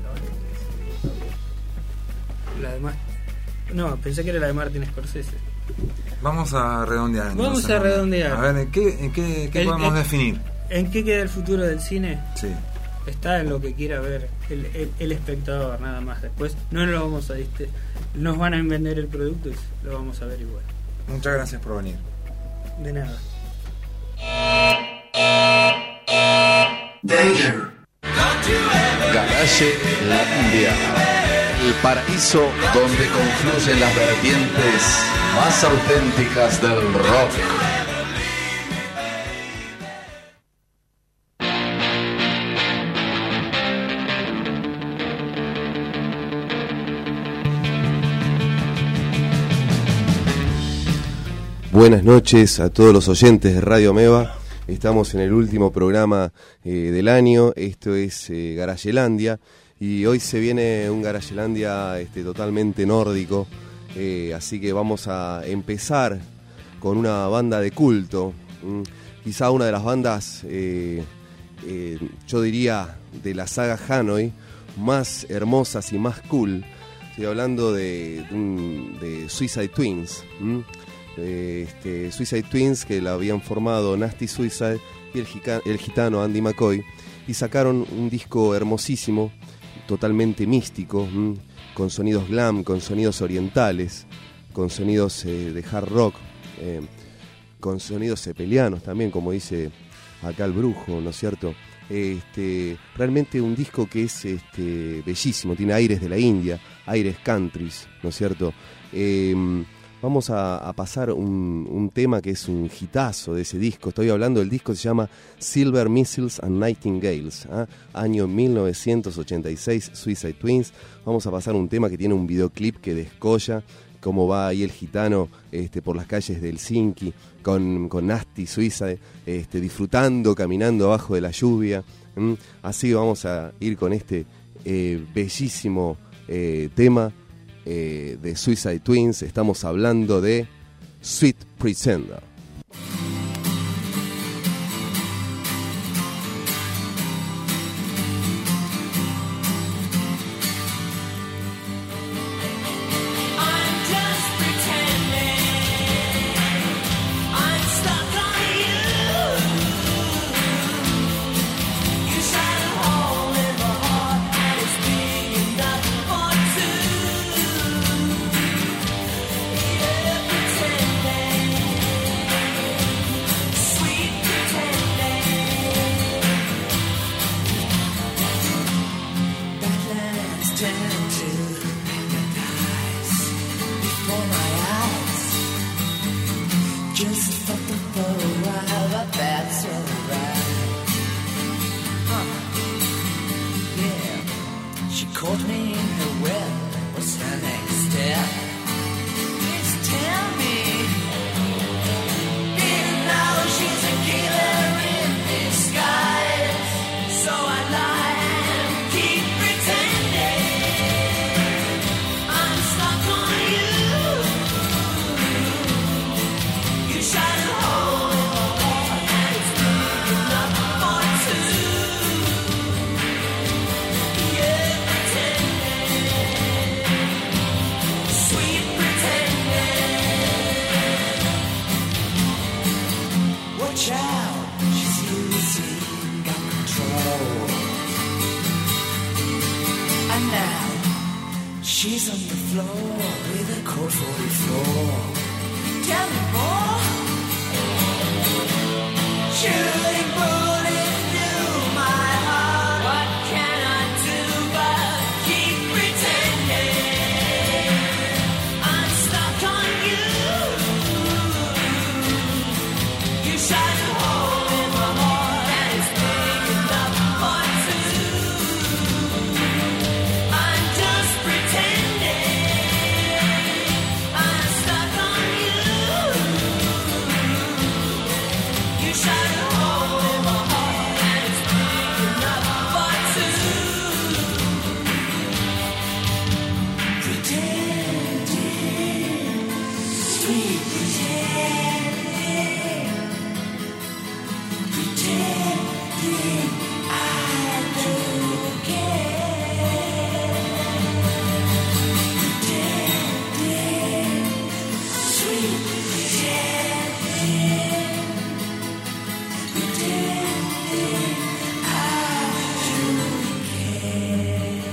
¿no? La demás, no, pensé que era la de Martin Scorsese. Vamos a redondear. Vamos entonces, a ¿no? redondear. A ver, ¿en qué, en qué, qué El- podemos el- definir? ¿En qué queda el futuro del cine? Sí. Está en lo que quiera ver el, el, el espectador, nada más. Después no lo vamos a diste- nos van a vender el producto y lo vamos a ver igual. Muchas gracias por venir. De nada. Danger. Garage Landia. El paraíso donde confluyen las vertientes más auténticas del rock. Buenas noches a todos los oyentes de Radio Meva. Estamos en el último programa eh, del año. Esto es eh, Garagelandia. Y hoy se viene un Garagelandia este, totalmente nórdico. Eh, así que vamos a empezar con una banda de culto. Mm, quizá una de las bandas, eh, eh, yo diría, de la saga Hanoi, más hermosas y más cool. Estoy hablando de, de, un- de Suicide Twins. ¿m? Eh, este, Suicide Twins, que la habían formado Nasty Suicide y el, jica- el gitano Andy McCoy, y sacaron un disco hermosísimo, totalmente místico, ¿m? Con sonidos glam, con sonidos orientales, con sonidos eh, de hard rock, eh, con sonidos cepelianos también, como dice acá el brujo, ¿no es cierto? Este, realmente un disco que es este, bellísimo, tiene aires de la India, aires countries, ¿no es cierto? Eh, vamos a, a pasar un, un tema que es un hitazo de ese disco. Estoy hablando del disco que se llama Silver Missiles and Nightingales, ¿ah? Año mil novecientos ochenta y seis, Suicide Twins. Vamos a pasar un tema que tiene un videoclip que descolla cómo va ahí el gitano este, por las calles de Helsinki con, con Nasty Suicide, este, disfrutando, caminando abajo de la lluvia. ¿m? Así vamos a ir con este eh, bellísimo eh, tema eh, de Suicide Twins. Estamos hablando de Sweet Pretender. Pretending caught me in her web. What's her next step? Please tell me. Even now she's a killer in disguise. So I lie and keep pretending I'm stuck on you. You shine a hole in my heart and it's big enough for two. Yeah, pretending, sweet pretending. Watch out, she's losing control. And now she's on the floor with a code forty-four. Tell me more. Shooting bullet through my heart. What can I do but keep pretending I'm stuck on you? You shot a hole in my heart and it's big enough for two. I'm just pretending I'm stuck on you. You shot a hole in my heart and it's big enough for two. Pretending, sweet pretending, pretending I don't care. Pretending, sweet pretending. Pretending I don't care.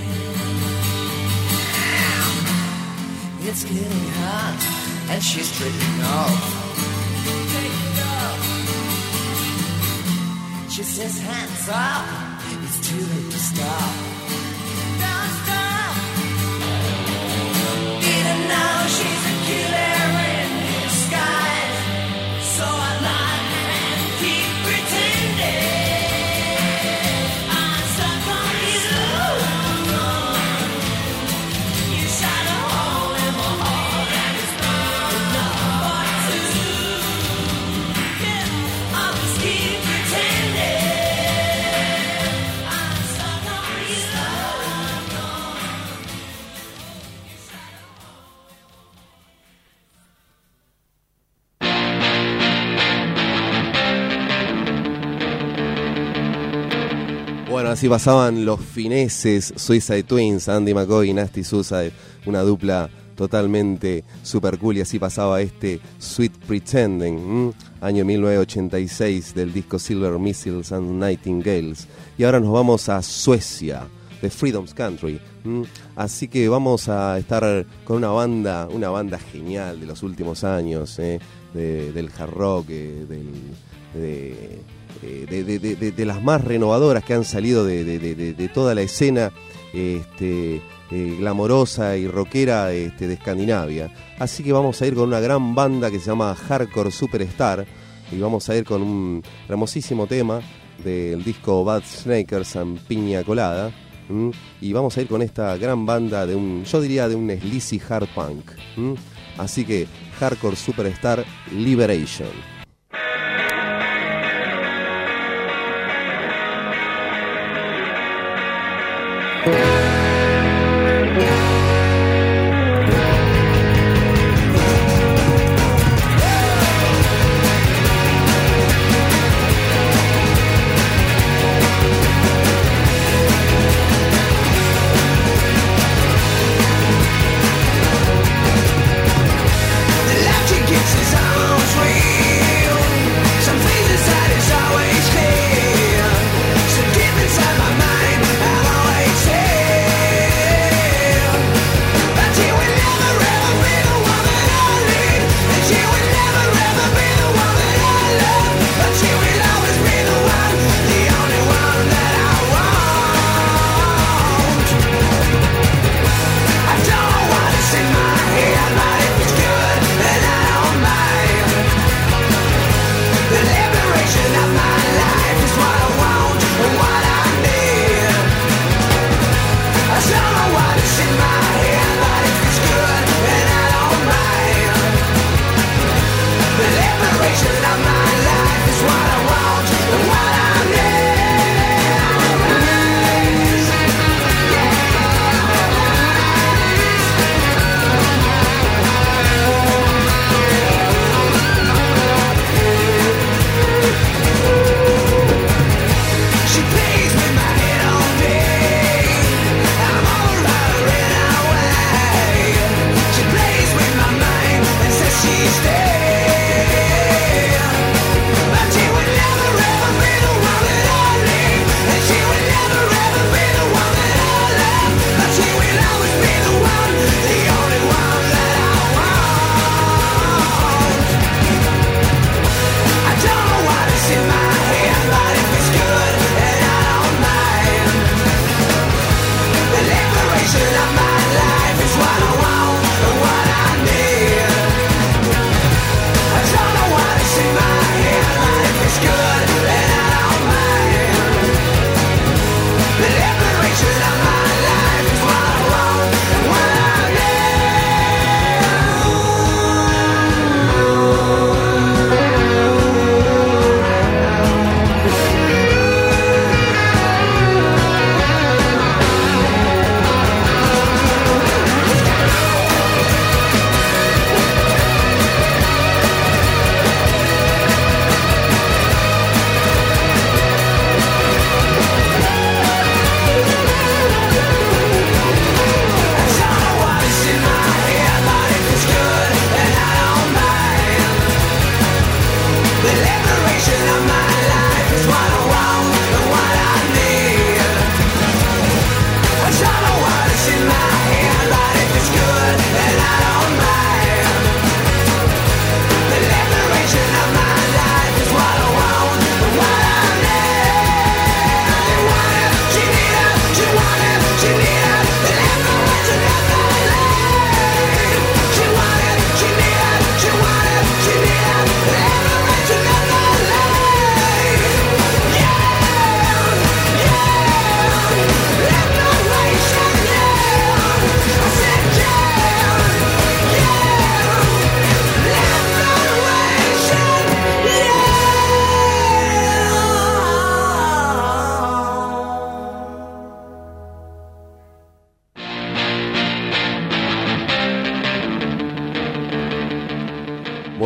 It's getting hot and she's tripping off. Taking off. She says hands up, it's too late to stop. Don't stop. Even now she's a killer in disguise. So I lie and keep pretending I'm stuck on you. You shot a hole in my heart and it's big enough for two. Yeah, I'll just keep pretending I'm stuck on you. Bueno, así pasaban los fineses Suicide Twins, Andy McCoy y Nasty Suicide, una dupla totalmente super cool, y así pasaba este Sweet Pretending, ¿m? Año mil novecientos ochenta y seis, del disco Silver Missiles and Nightingales. Y ahora nos vamos a Suecia, de Freedom's Country. ¿m? Así que vamos a estar con una banda, una banda genial de los últimos años, ¿eh? de, del hard rock, eh, del, de... De, de, de, de, de las más renovadoras que han salido de, de, de, de toda la escena este, eh, glamorosa y rockera este, de Escandinavia. Así que vamos a ir con una gran banda que se llama Hardcore Superstar, y vamos a ir con un hermosísimo tema del disco Bad Snakers and Piña Colada, ¿m? Y vamos a ir con esta gran banda de un, yo diría de un sleazy hard punk, ¿m? Así que Hardcore Superstar, Liberation. The left he gets his arms free.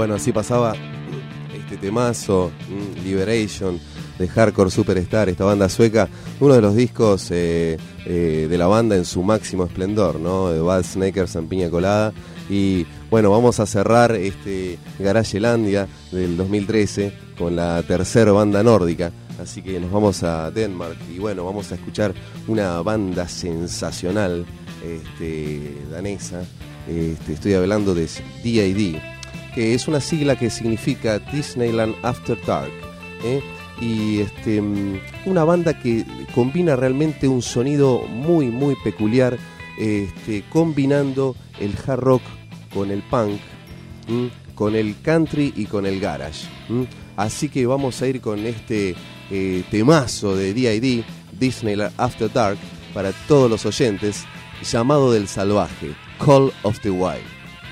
Bueno, así pasaba este temazo, mm, Liberation, de Hardcore Superstar, esta banda sueca, uno de los discos eh, eh, de la banda en su máximo esplendor, ¿no? De Bad Snakers and Piña Colada. Y bueno, vamos a cerrar este Garagelandia del dos mil trece con la tercera banda nórdica. Así que nos vamos a Denmark y bueno, vamos a escuchar una banda sensacional este, danesa. Este, estoy hablando de D I D, que es una sigla que significa Disneyland After Dark, ¿eh? Y este, una banda que combina realmente un sonido muy muy peculiar, este, combinando el hard rock con el punk, ¿m? con el country y con el garage. ¿m? Así que vamos a ir con este eh, temazo de D I D, Disneyland After Dark, para todos los oyentes, llamado del salvaje, Call of the Wild.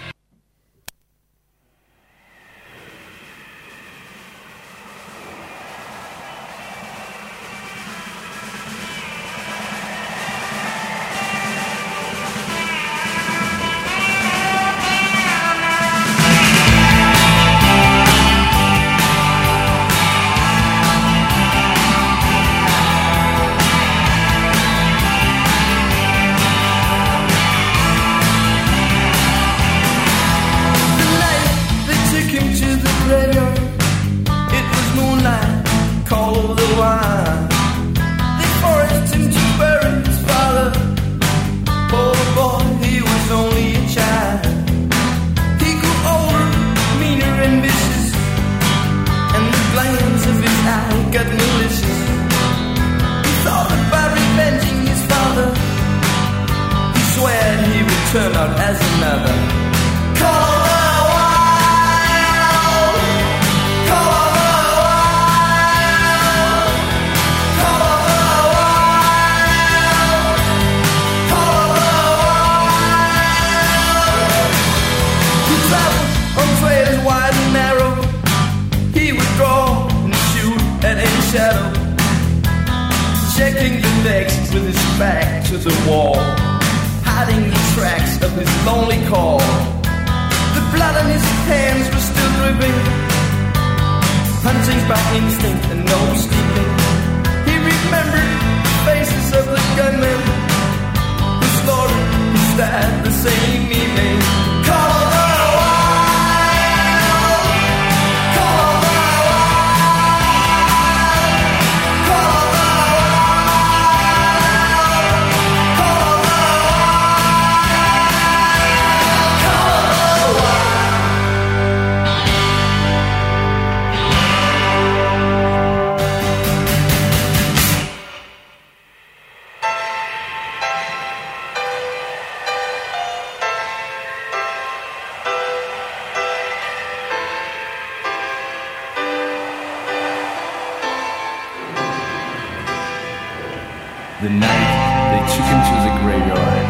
The night they took him to the graveyard.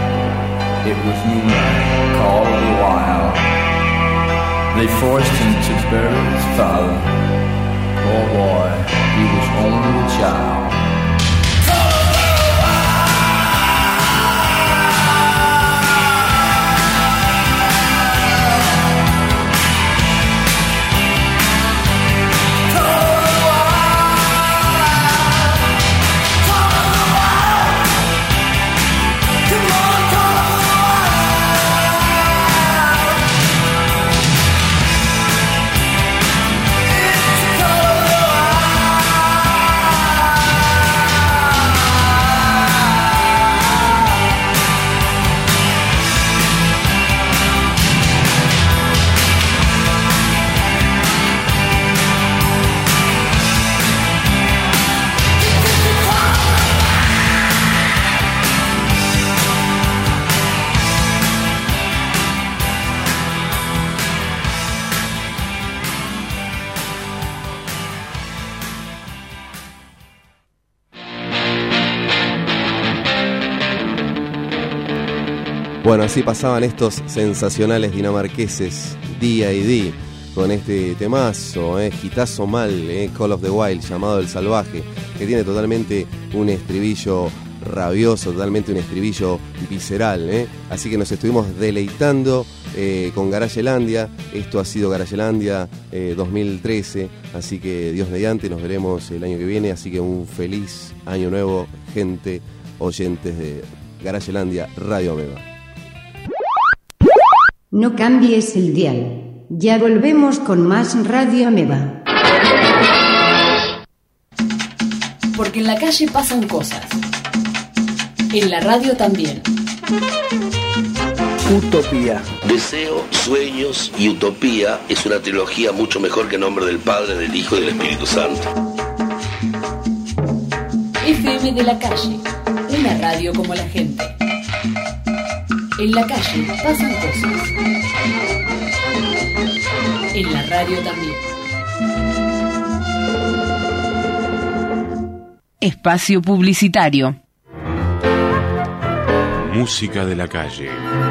It was moonlight, call of the wild. They forced him to bury his father. Poor boy, he was only a child. Bueno, así pasaban estos sensacionales dinamarqueses D I D con este temazo, eh, hitazo mal, eh, Call of the Wild, llamado El Salvaje, que tiene totalmente un estribillo rabioso, totalmente un estribillo visceral, ¿eh? Así que nos estuvimos deleitando eh, con Garagelandia. Esto ha sido Garagelandia eh, dos mil trece, así que Dios mediante, nos veremos el año que viene, así que un feliz año nuevo, gente, oyentes de Garagelandia Radio Ameba. No cambies el dial. Ya volvemos con más Radio Ameba. Porque en la calle pasan cosas. En la radio también. Utopía. Deseo, sueños y utopía es una trilogía mucho mejor que Nombre del Padre, del Hijo y del Espíritu Santo. F M de la calle. Una radio como la gente. En la calle pasan cosas. En la radio también. Espacio publicitario. Música de la calle.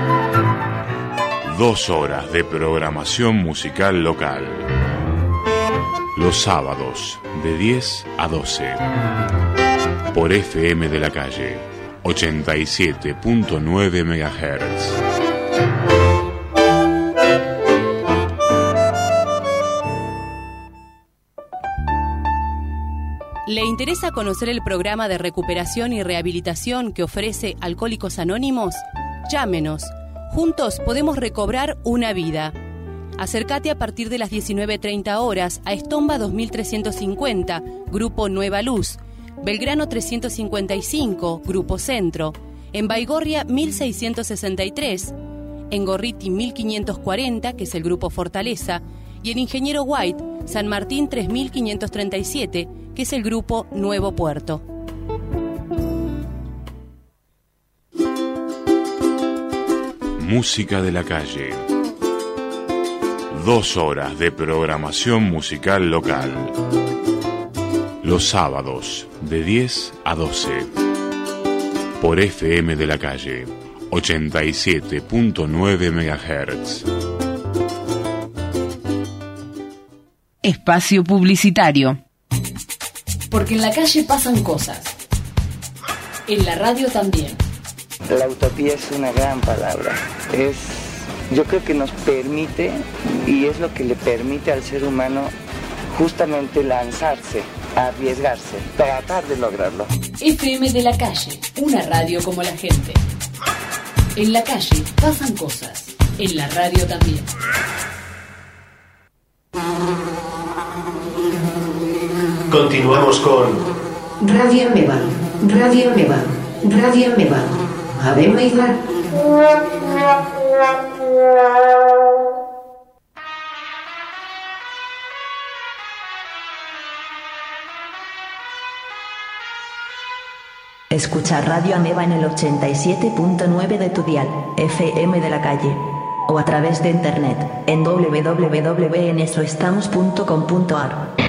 Dos horas de programación musical local. Los sábados de diez a doce. Por F M de la calle. ochenta y siete punto nueve megahertz. ¿Le interesa conocer el programa de recuperación y rehabilitación que ofrece Alcohólicos Anónimos? Llámenos. Juntos podemos recobrar una vida. Acércate a partir de las diecinueve treinta horas a Estomba dos mil trescientos cincuenta, Grupo Nueva Luz, Belgrano trescientos cincuenta y cinco, Grupo Centro, en Baigorria mil seiscientos sesenta y tres, en Gorriti mil quinientos cuarenta, que es el Grupo Fortaleza, y en Ingeniero White, San Martín tres mil quinientos treinta y siete, que es el Grupo Nuevo Puerto. Música de la calle. Dos horas de programación musical local. Los sábados de diez a doce. Por F M de la calle. ochenta y siete punto nueve megahertz. Espacio publicitario. Porque en la calle pasan cosas. En la radio también. La utopía es una gran palabra. Es, yo creo que nos permite, y es lo que le permite al ser humano justamente lanzarse, arriesgarse, tratar de lograrlo. F M de la calle, una radio como la gente. En la calle pasan cosas. En la radio también. Continuamos con Radio Ameba, Radio Ameba, Radio Ameba. Ave María. Escucha Radio Ameba en el ochenta y siete punto nueve de tu dial, F M de la calle. O a través de internet, en doble u doble u doble u punto en eso estamos punto com punto a r.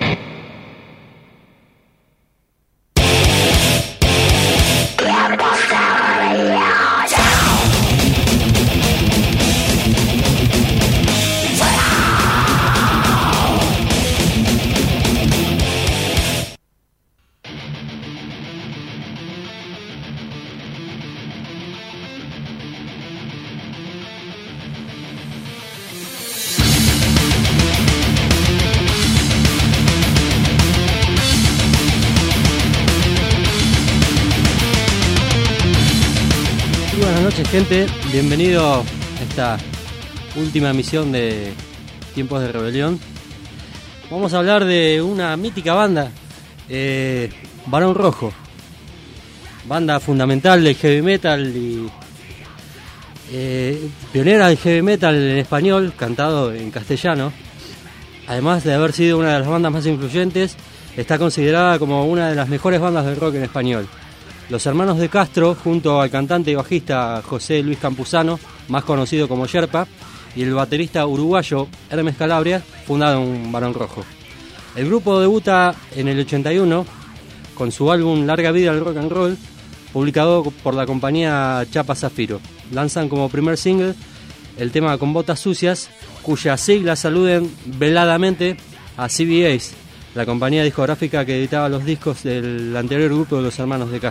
Gente, bienvenido a esta última emisión de Tiempos de Rebelión. Vamos a hablar de una mítica banda, eh, Barón Rojo, banda fundamental del heavy metal y eh, pionera del heavy metal en español, cantado en castellano. Además de haber sido una de las bandas más influyentes, está considerada como una de las mejores bandas de rock en español. Los hermanos de Castro, junto al cantante y bajista José Luis Campuzano, más conocido como Yerpa, y el baterista uruguayo Hermes Calabria, fundaron Barón Rojo. El grupo debuta en el ochenta y uno con su álbum Larga Vida al Rock and Roll, publicado por la compañía Chapa Zafiro. Lanzan como primer single el tema Con Botas Sucias, cuyas siglas aluden veladamente a C B S, la compañía discográfica que editaba los discos del anterior grupo de los hermanos de Castro.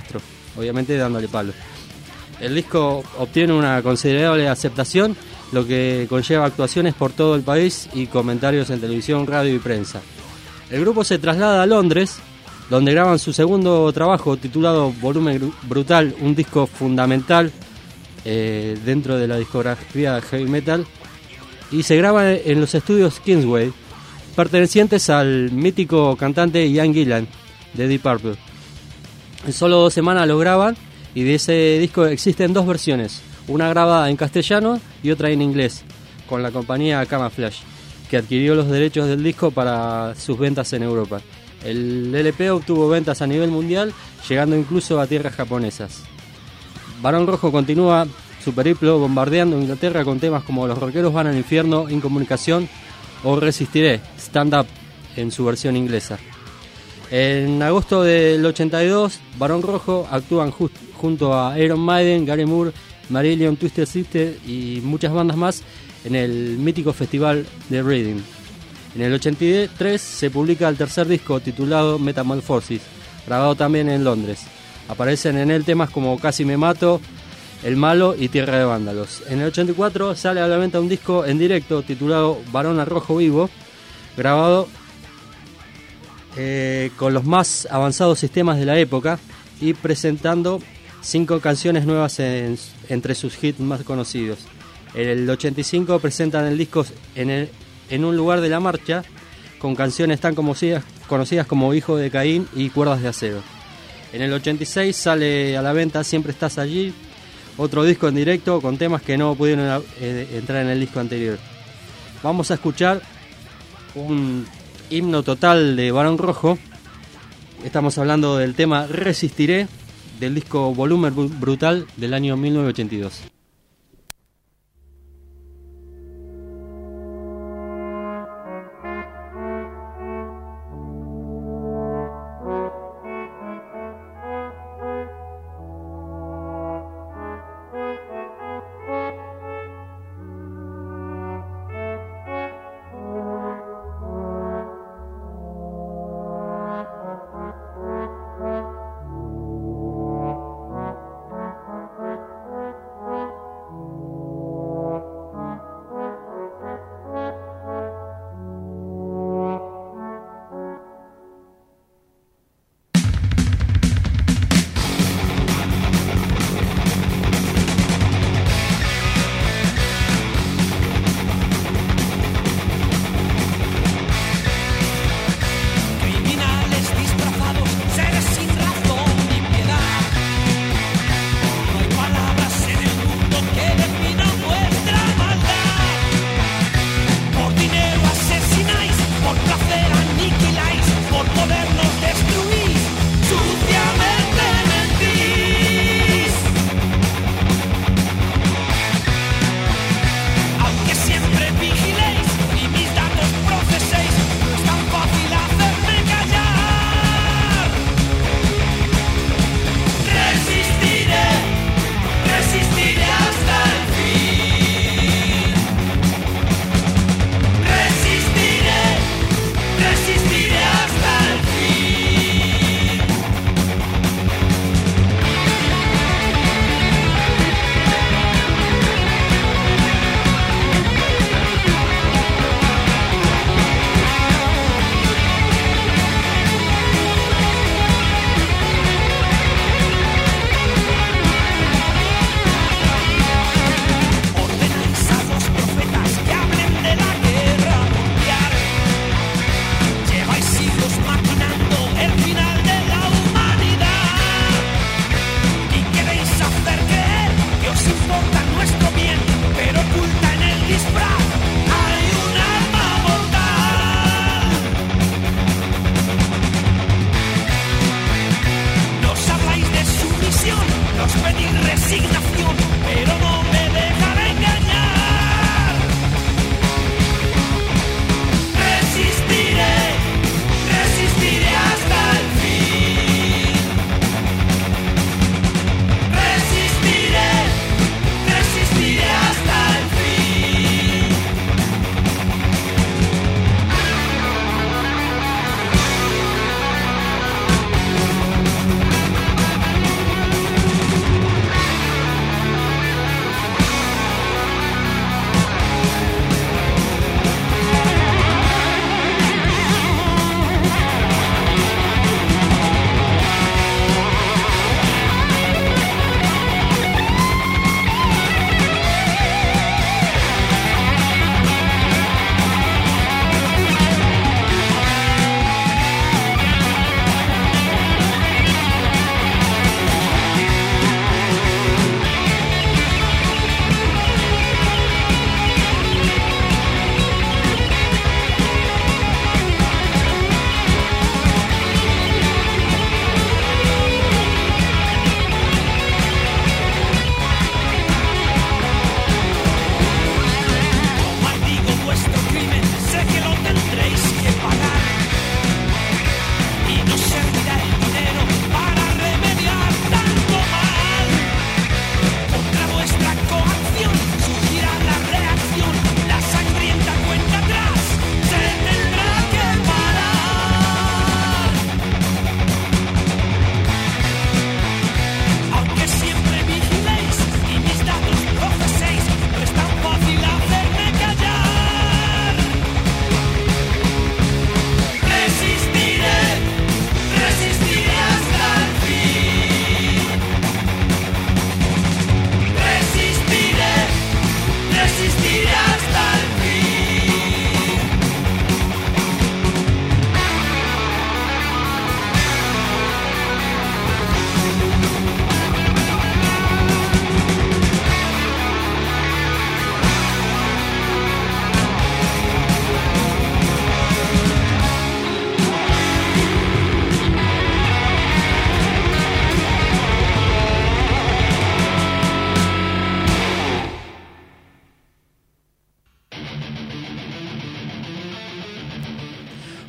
obviamente dándole palo. El disco obtiene una considerable aceptación, lo que conlleva actuaciones por todo el país y comentarios en televisión, radio y prensa. El grupo se traslada a Londres, donde graban su segundo trabajo titulado Volumen Brutal, un disco fundamental eh, dentro de la discografía de heavy metal, y se graba en los estudios Kingsway, pertenecientes al mítico cantante Ian Gillan de Deep Purple. En solo dos semanas lo graban, y de ese disco existen dos versiones, una grabada en castellano y otra en inglés, con la compañía Camouflage, que adquirió los derechos del disco para sus ventas en Europa. El L P obtuvo ventas a nivel mundial, llegando incluso a tierras japonesas. Barón Rojo continúa su periplo bombardeando Inglaterra con temas como Los rockeros van al infierno, Incomunicación o Resistiré, Stand Up en su versión inglesa. En agosto del ochenta y dos, Barón Rojo actúan just, junto a Iron Maiden, Gary Moore, Marillion, Twisted Sister y muchas bandas más en el mítico festival de Reading. En el ochenta y tres se publica el tercer disco titulado Metamorphosis, grabado también en Londres. Aparecen en él temas como Casi me mato, El malo y Tierra de vándalos. En el ochenta y cuatro sale a la venta un disco en directo titulado Barón al Rojo Vivo, grabado eh, con los más avanzados sistemas de la época y presentando cinco canciones nuevas en, entre sus hits más conocidos. En el ochenta y cinco presentan el disco en, el, en un lugar de la marcha, con canciones tan conocidas, conocidas como Hijo de Caín y Cuerdas de Acero. En el ochenta y seis sale a la venta Siempre estás allí, otro disco en directo con temas que no pudieron eh, entrar en el disco anterior. Vamos a escuchar un himno total de Barón Rojo. Estamos hablando del tema Resistiré, del disco Volumen Brutal del año mil novecientos ochenta y dos.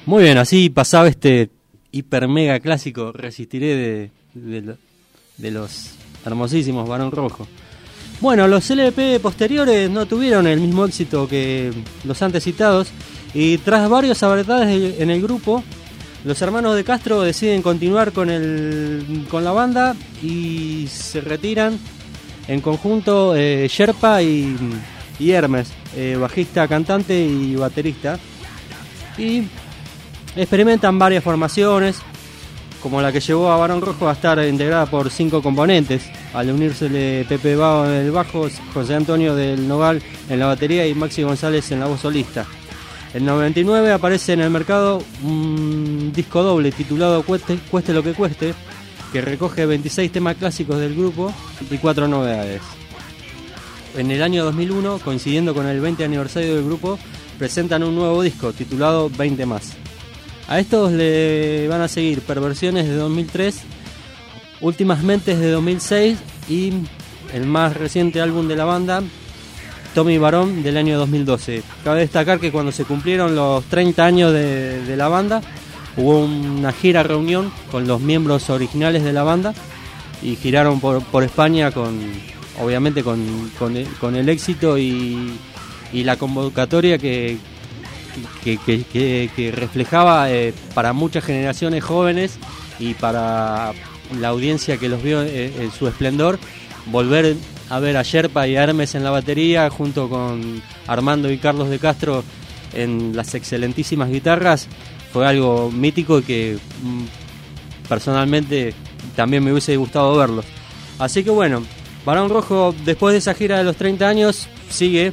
Muy bien, así pasaba este hiper mega clásico Resistiré de, de, de los hermosísimos Barón Rojo. Bueno, los L P posteriores no tuvieron el mismo éxito que los antes citados y tras varios abaretajes en el grupo, los hermanos de Castro deciden continuar con, el, con la banda y se retiran en conjunto eh, Sherpa y, y Hermes, eh, bajista, cantante y baterista, y experimentan varias formaciones, como la que llevó a Barón Rojo a estar integrada por cinco componentes, al unirse Pepe Bao en el bajo, José Antonio del Nogal en la batería y Maxi González en la voz solista. En noventa y nueve aparece en el mercado un disco doble titulado Cueste, Cueste lo que cueste, que recoge veintiséis temas clásicos del grupo y cuatro novedades. En el año dos mil uno, coincidiendo con el veinte aniversario del grupo, presentan un nuevo disco titulado veinte más. A estos le van a seguir Perversiones de dos mil tres, Últimas Mentes de dos mil seis y el más reciente álbum de la banda, Tommy Barón, del año dos mil doce. Cabe destacar que cuando se cumplieron los treinta años de, de la banda, hubo una gira reunión con los miembros originales de la banda y giraron por, por España con, obviamente con, con, el, con el éxito y, y la convocatoria que Que, que, que, que reflejaba eh, para muchas generaciones jóvenes y para la audiencia que los vio eh, en su esplendor, volver a ver a Sherpa y a Hermes en la batería junto con Armando y Carlos de Castro en las excelentísimas guitarras fue algo mítico y que mm, personalmente también me hubiese gustado verlos. Así que bueno, Barón Rojo después de esa gira de los treinta años sigue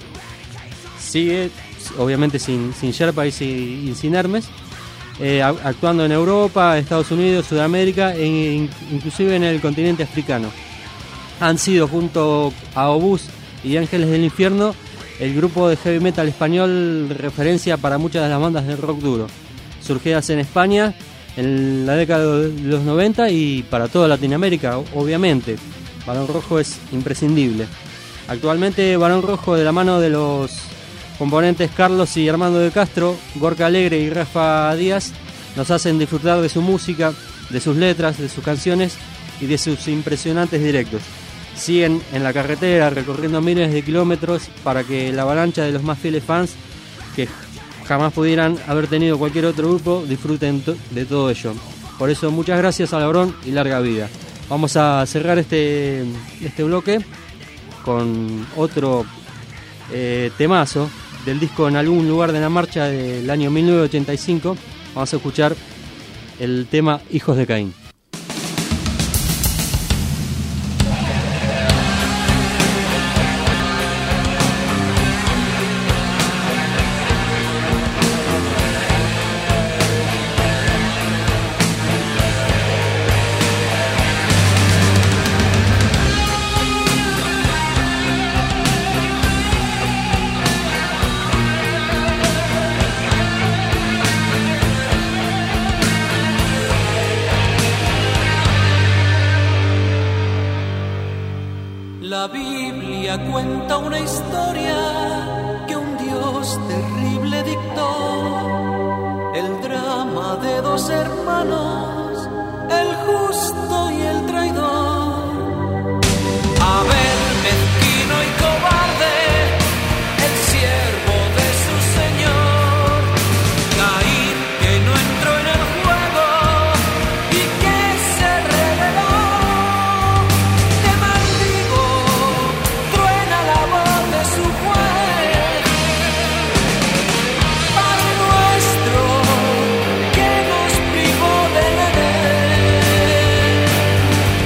sigue obviamente sin, sin Sherpa y sin, y sin Hermes, eh, actuando en Europa, Estados Unidos, Sudamérica e in, inclusive en el continente africano. Han sido junto a Obús y Ángeles del Infierno el grupo de heavy metal español referencia para muchas de las bandas de rock duro, surgidas en España en la década de los noventa y para toda Latinoamérica, obviamente. Barón Rojo es imprescindible. Actualmente Barón Rojo, de la mano de los componentes Carlos y Armando de Castro, Gorka Alegre y Rafa Díaz, nos hacen disfrutar de su música, de sus letras, de sus canciones y de sus impresionantes directos. Siguen en la carretera recorriendo miles de kilómetros para que la avalancha de los más fieles fans, que jamás pudieran haber tenido cualquier otro grupo, disfruten to- de todo ello. Por eso muchas gracias a Labrón y larga vida. Vamos a cerrar este, este bloque con otro eh, temazo del disco En algún lugar de la marcha del año mil novecientos ochenta y cinco. Vamos a escuchar el tema Hijos de Caín. La Biblia cuenta una historia que un Dios terrible dictó, el drama de dos hermanos, el justo y el traidor. Abel, mezquino y cobarde, el siervo de su Señor. Caín, que no entró en el juego y que se rebeló. Padre nuestro, que nos privó del Edén.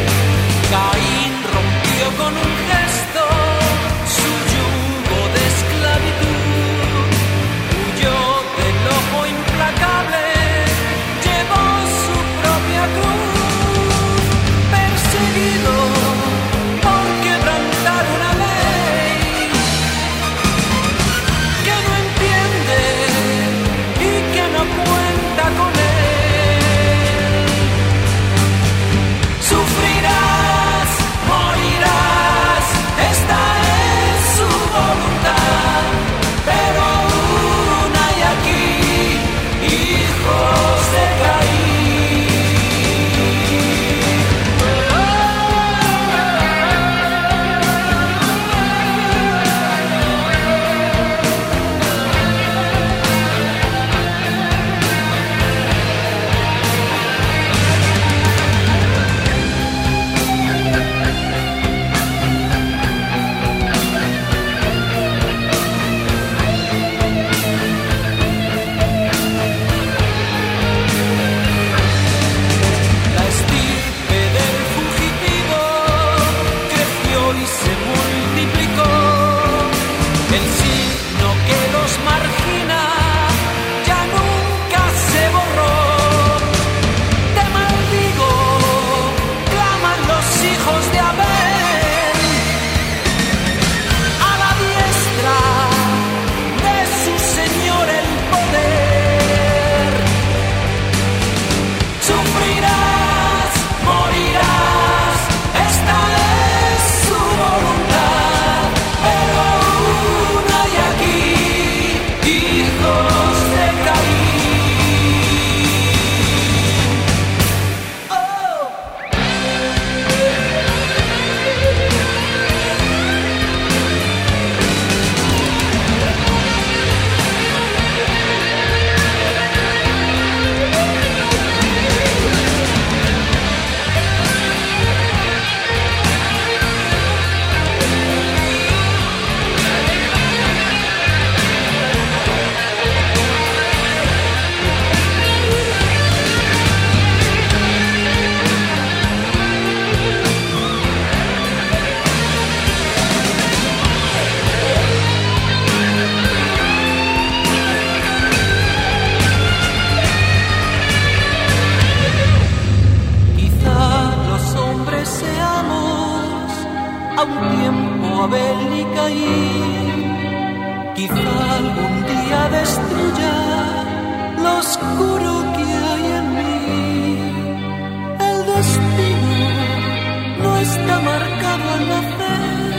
tiempo Abel y Caín. Quizá algún día destruya lo oscuro que hay en mí. El destino no está marcado al nacer.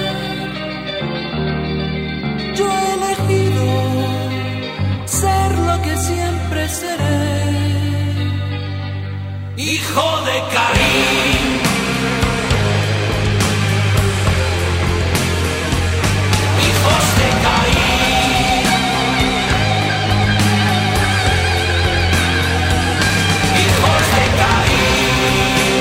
Yo he elegido ser lo que siempre seré. Hijo de Caín. Hijos de Caín. Hijos de Caín.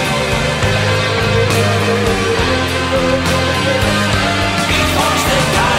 Hijos de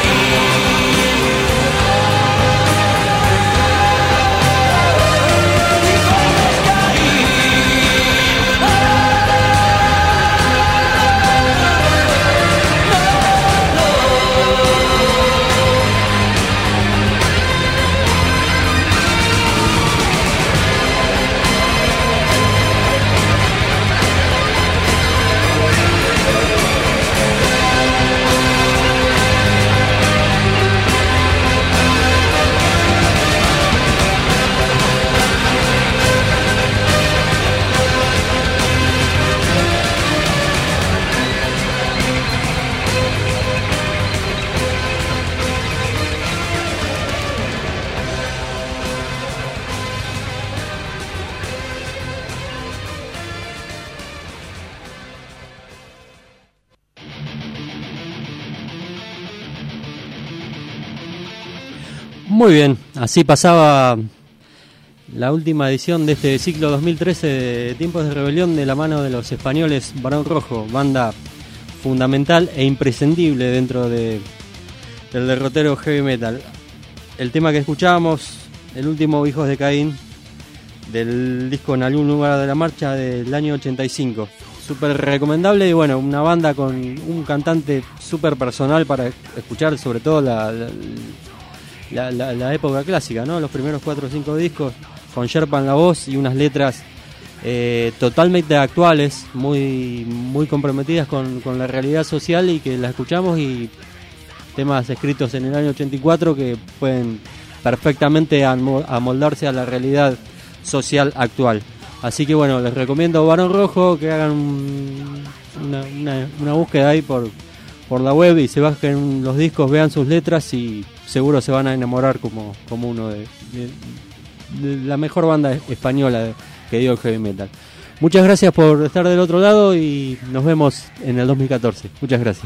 Muy bien, así pasaba la última edición de este ciclo dos mil trece de Tiempos de Rebelión de la mano de los españoles Barón Rojo, banda fundamental e imprescindible dentro de, del derrotero heavy metal. El tema que escuchábamos, el último Hijos de Caín, del disco En algún lugar de la marcha del año ochenta y cinco. Súper recomendable y bueno, una banda con un cantante súper personal para escuchar, sobre todo la... la La, la, la época clásica, ¿no? Los primeros cuatro o cinco discos con Sherpa en la voz y unas letras eh, totalmente actuales, muy muy comprometidas con, con la realidad social y que las escuchamos, y temas escritos en el año ochenta y cuatro que pueden perfectamente amoldarse a la realidad social actual. Así que bueno, les recomiendo Barón Rojo, que hagan una, una, una búsqueda ahí por, por la web y se bajen los discos, vean sus letras y seguro se van a enamorar como, como uno de, de, de la mejor banda española de, que dio el heavy metal. Muchas gracias por estar del otro lado y nos vemos en el dos mil catorce. Muchas gracias.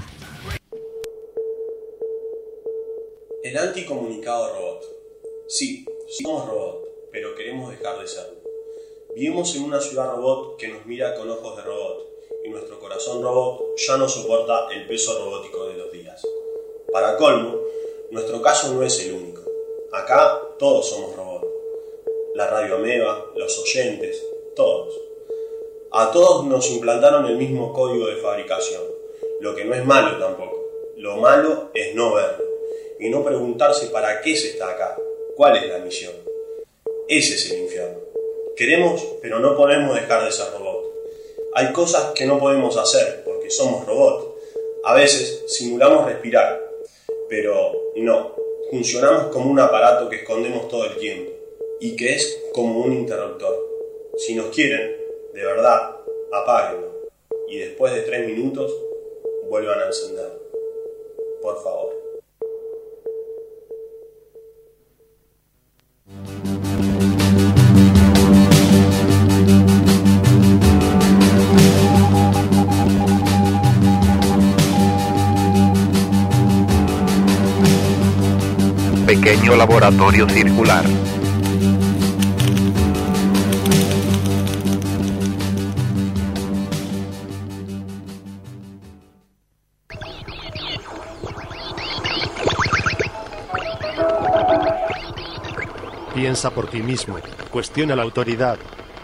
El anticomunicado robot. Sí, somos robot, pero queremos dejar de serlo. Vivimos en una ciudad robot que nos mira con ojos de robot, y nuestro corazón robot ya no soporta el peso robótico de los días. Para colmo, nuestro caso no es el único. Acá todos somos robots. La Radio Ameba, los oyentes, todos. A todos nos implantaron el mismo código de fabricación, lo que no es malo tampoco. Lo malo es no verlo y no preguntarse para qué se está acá, cuál es la misión. Ese es el infierno. Queremos, pero no podemos dejar de ser robots. Hay cosas que no podemos hacer porque somos robots. A veces simulamos respirar, pero no, funcionamos como un aparato que escondemos todo el tiempo y que es como un interruptor. Si nos quieren, de verdad, apáguenlo y después de tres minutos vuelvan a encenderlo. Por favor. Pequeño laboratorio circular. Piensa por ti mismo, cuestiona la autoridad.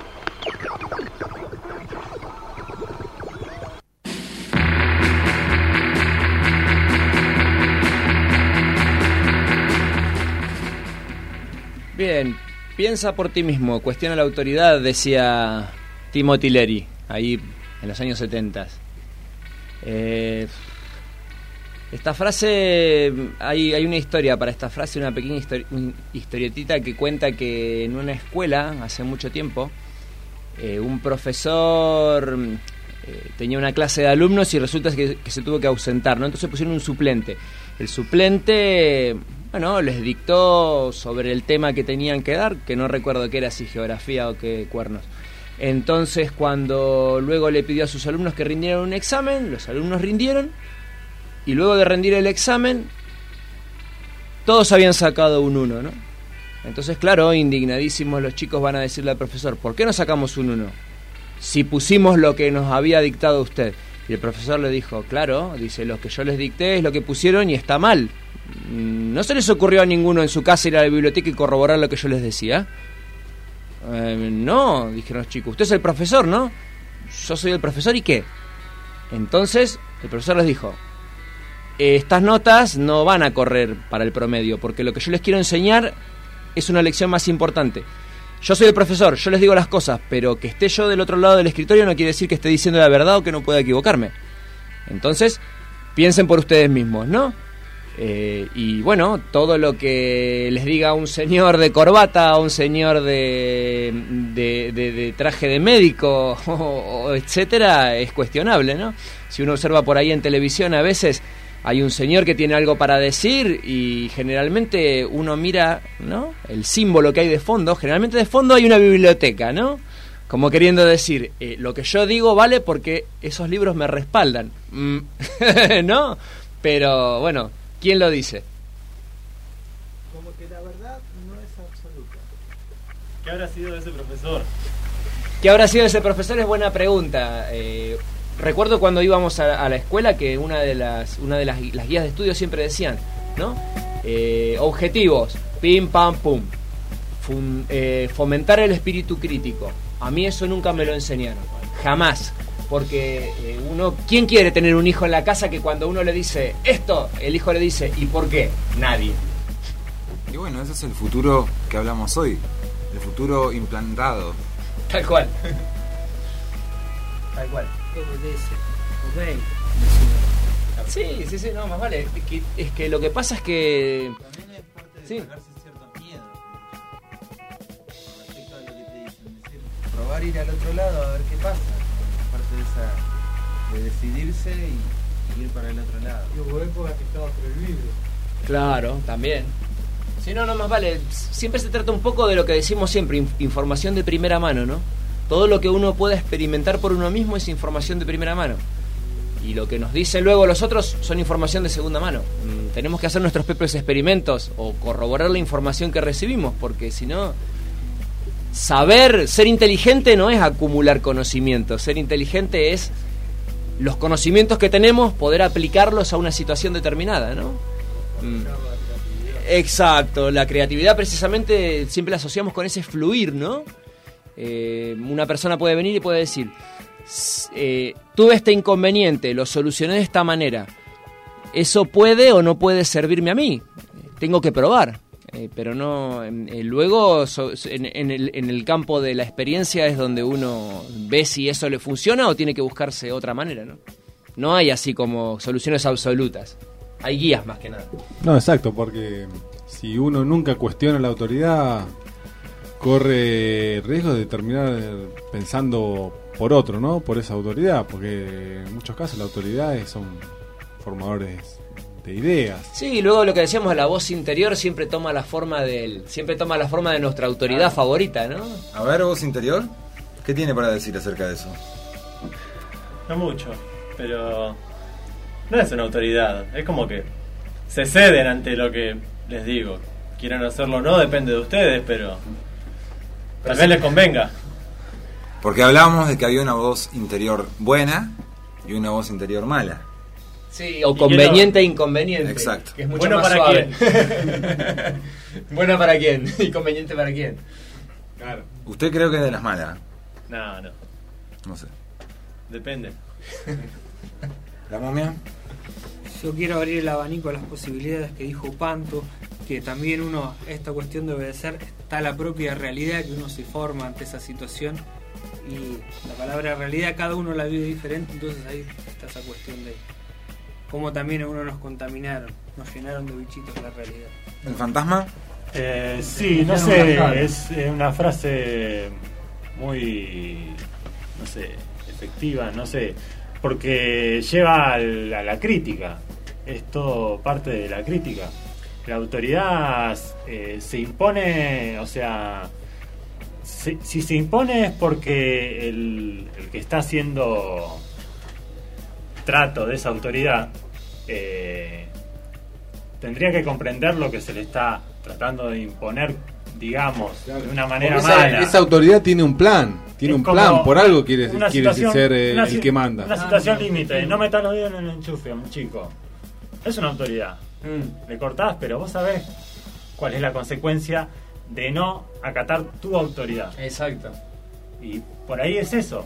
Bien, piensa por ti mismo, cuestiona la autoridad, decía Timothy Leary, ahí en los años setenta. Eh, Esta frase, hay, hay una historia para esta frase, una pequeña histori- un historietita que cuenta que en una escuela, hace mucho tiempo, eh, un profesor eh, tenía una clase de alumnos y resulta que, que se tuvo que ausentar, ¿no? Entonces pusieron un suplente. El suplente, bueno, les dictó sobre el tema que tenían que dar, que no recuerdo qué era, si geografía o qué cuernos. Entonces, cuando luego le pidió a sus alumnos que rindieran un examen, los alumnos rindieron. Y luego de rendir el examen, todos habían sacado un uno, ¿no? Entonces, claro, indignadísimos los chicos van a decirle al profesor, ¿por qué no sacamos un uno? Si pusimos lo que nos había dictado usted. Y el profesor le dijo, claro, dice, lo que yo les dicté es lo que pusieron y está mal. ¿No se les ocurrió a ninguno en su casa ir a la biblioteca y corroborar lo que yo les decía? Eh, no, dijeron los chicos, usted es el profesor, ¿no? Yo soy el profesor, ¿y qué? Entonces, el profesor les dijo, estas notas no van a correr para el promedio, porque lo que yo les quiero enseñar es una lección más importante. Yo soy el profesor, yo les digo las cosas, pero que esté yo del otro lado del escritorio no quiere decir que esté diciendo la verdad o que no pueda equivocarme. Entonces, piensen por ustedes mismos, ¿no? Eh, y bueno, todo lo que les diga un señor de corbata, un señor de, de, de, de traje de médico, o, o etcétera, es cuestionable, ¿no? Si uno observa por ahí en televisión, a veces hay un señor que tiene algo para decir y generalmente uno mira, ¿no?, el símbolo que hay de fondo. Generalmente de fondo hay una biblioteca, ¿no? Como queriendo decir, eh, lo que yo digo vale porque esos libros me respaldan. Mm, ¿no? Pero bueno, ¿quién lo dice? Como que la verdad no es absoluta. ¿Qué habrá sido de ese profesor? ¿Qué habrá sido de ese profesor? Es buena pregunta. Eh, recuerdo cuando íbamos a, a la escuela que una de las una de las, las guías de estudio siempre decían, ¿no? Eh, objetivos, pim, pam, pum. Fun, eh, fomentar el espíritu crítico. A mí eso nunca me lo enseñaron. Jamás. Porque eh, uno, ¿quién quiere tener un hijo en la casa que cuando uno le dice esto, el hijo le dice ¿y por qué? Nadie. Y bueno, ese es el futuro que hablamos hoy. El futuro implantado. Tal cual. Tal cual. Obedece. Ok. Sí, sí, sí, no, más vale. Es que, es que lo que pasa es que... También es parte de sí. sacarse ciertos miedos con respecto a lo que te dicen. Es decir, probar ir al otro lado a ver qué pasa. Parte de esa de decidirse y, y ir para el otro lado. Y hubo épocas que estaba prohibido. Claro, también. Si no, no, más vale. Siempre se trata un poco de lo que decimos siempre, inf- información de primera mano, ¿no? Todo lo que uno pueda experimentar por uno mismo es información de primera mano. Y lo que nos dicen luego los otros son información de segunda mano. Mm, tenemos que hacer nuestros propios experimentos o corroborar la información que recibimos, porque si no... Saber, ser inteligente no es acumular conocimientos. Ser inteligente es los conocimientos que tenemos, poder aplicarlos a una situación determinada, ¿no? Mm. Exacto, la creatividad precisamente siempre la asociamos con ese fluir, ¿no? Eh, una persona puede venir y puede decir, eh, tuve este inconveniente, lo solucioné de esta manera. ¿Eso puede o no puede servirme a mí? Tengo que probar. Eh, pero no eh, luego so, en, en, el, en el campo de la experiencia es donde uno ve si eso le funciona o tiene que buscarse otra manera, ¿no? No hay así como soluciones absolutas, hay guías más que nada. No, exacto, porque si uno nunca cuestiona la autoridad corre riesgo de terminar pensando por otro, ¿no? Por esa autoridad, porque en muchos casos las autoridades son formadores de ideas. Sí, y luego lo que decíamos, la voz interior siempre toma la forma del, siempre toma la forma de nuestra autoridad ah. favorita, ¿no? A ver, voz interior, ¿qué tiene para decir acerca de eso? No mucho, pero no es una autoridad, es como que se ceden ante lo que les digo. Quieran hacerlo o no, depende de ustedes, pero tal vez les convenga. Porque hablábamos de que había una voz interior buena y una voz interior mala. Sí, o conveniente e inconveniente. Exacto. Que es mucho bueno más para suave. quién. Bueno para quién, inconveniente para quién. Claro. ¿Usted creo que es de las malas? No, no. No sé. Depende. ¿La momia? Yo quiero abrir el abanico a las posibilidades que dijo Panto, que también uno, esta cuestión de obedecer, está la propia realidad que uno se forma ante esa situación, y la palabra realidad cada uno la vive diferente, entonces ahí está esa cuestión de como también a uno nos contaminaron, nos llenaron de bichitos la realidad. ¿El fantasma? Eh, sí, no sé, es eh, una frase muy, no sé, efectiva, no sé, porque lleva a la, a la crítica, es todo parte de la crítica. La autoridad eh, se impone, o sea, si, si se impone es porque el, el que está haciendo trato de esa autoridad eh, tendría que comprender lo que se le está tratando de imponer, digamos, de una manera esa, mala. Esa autoridad tiene un plan, tiene Es un plan, como por algo quiere, una quiere situación- ser eh, una el si- que manda. Una situación límite, no metas los dedos en el enchufe, un chico. Es una autoridad. Le cortás, pero vos sabés cuál es la consecuencia de no acatar tu autoridad. Exacto. Y por ahí es eso.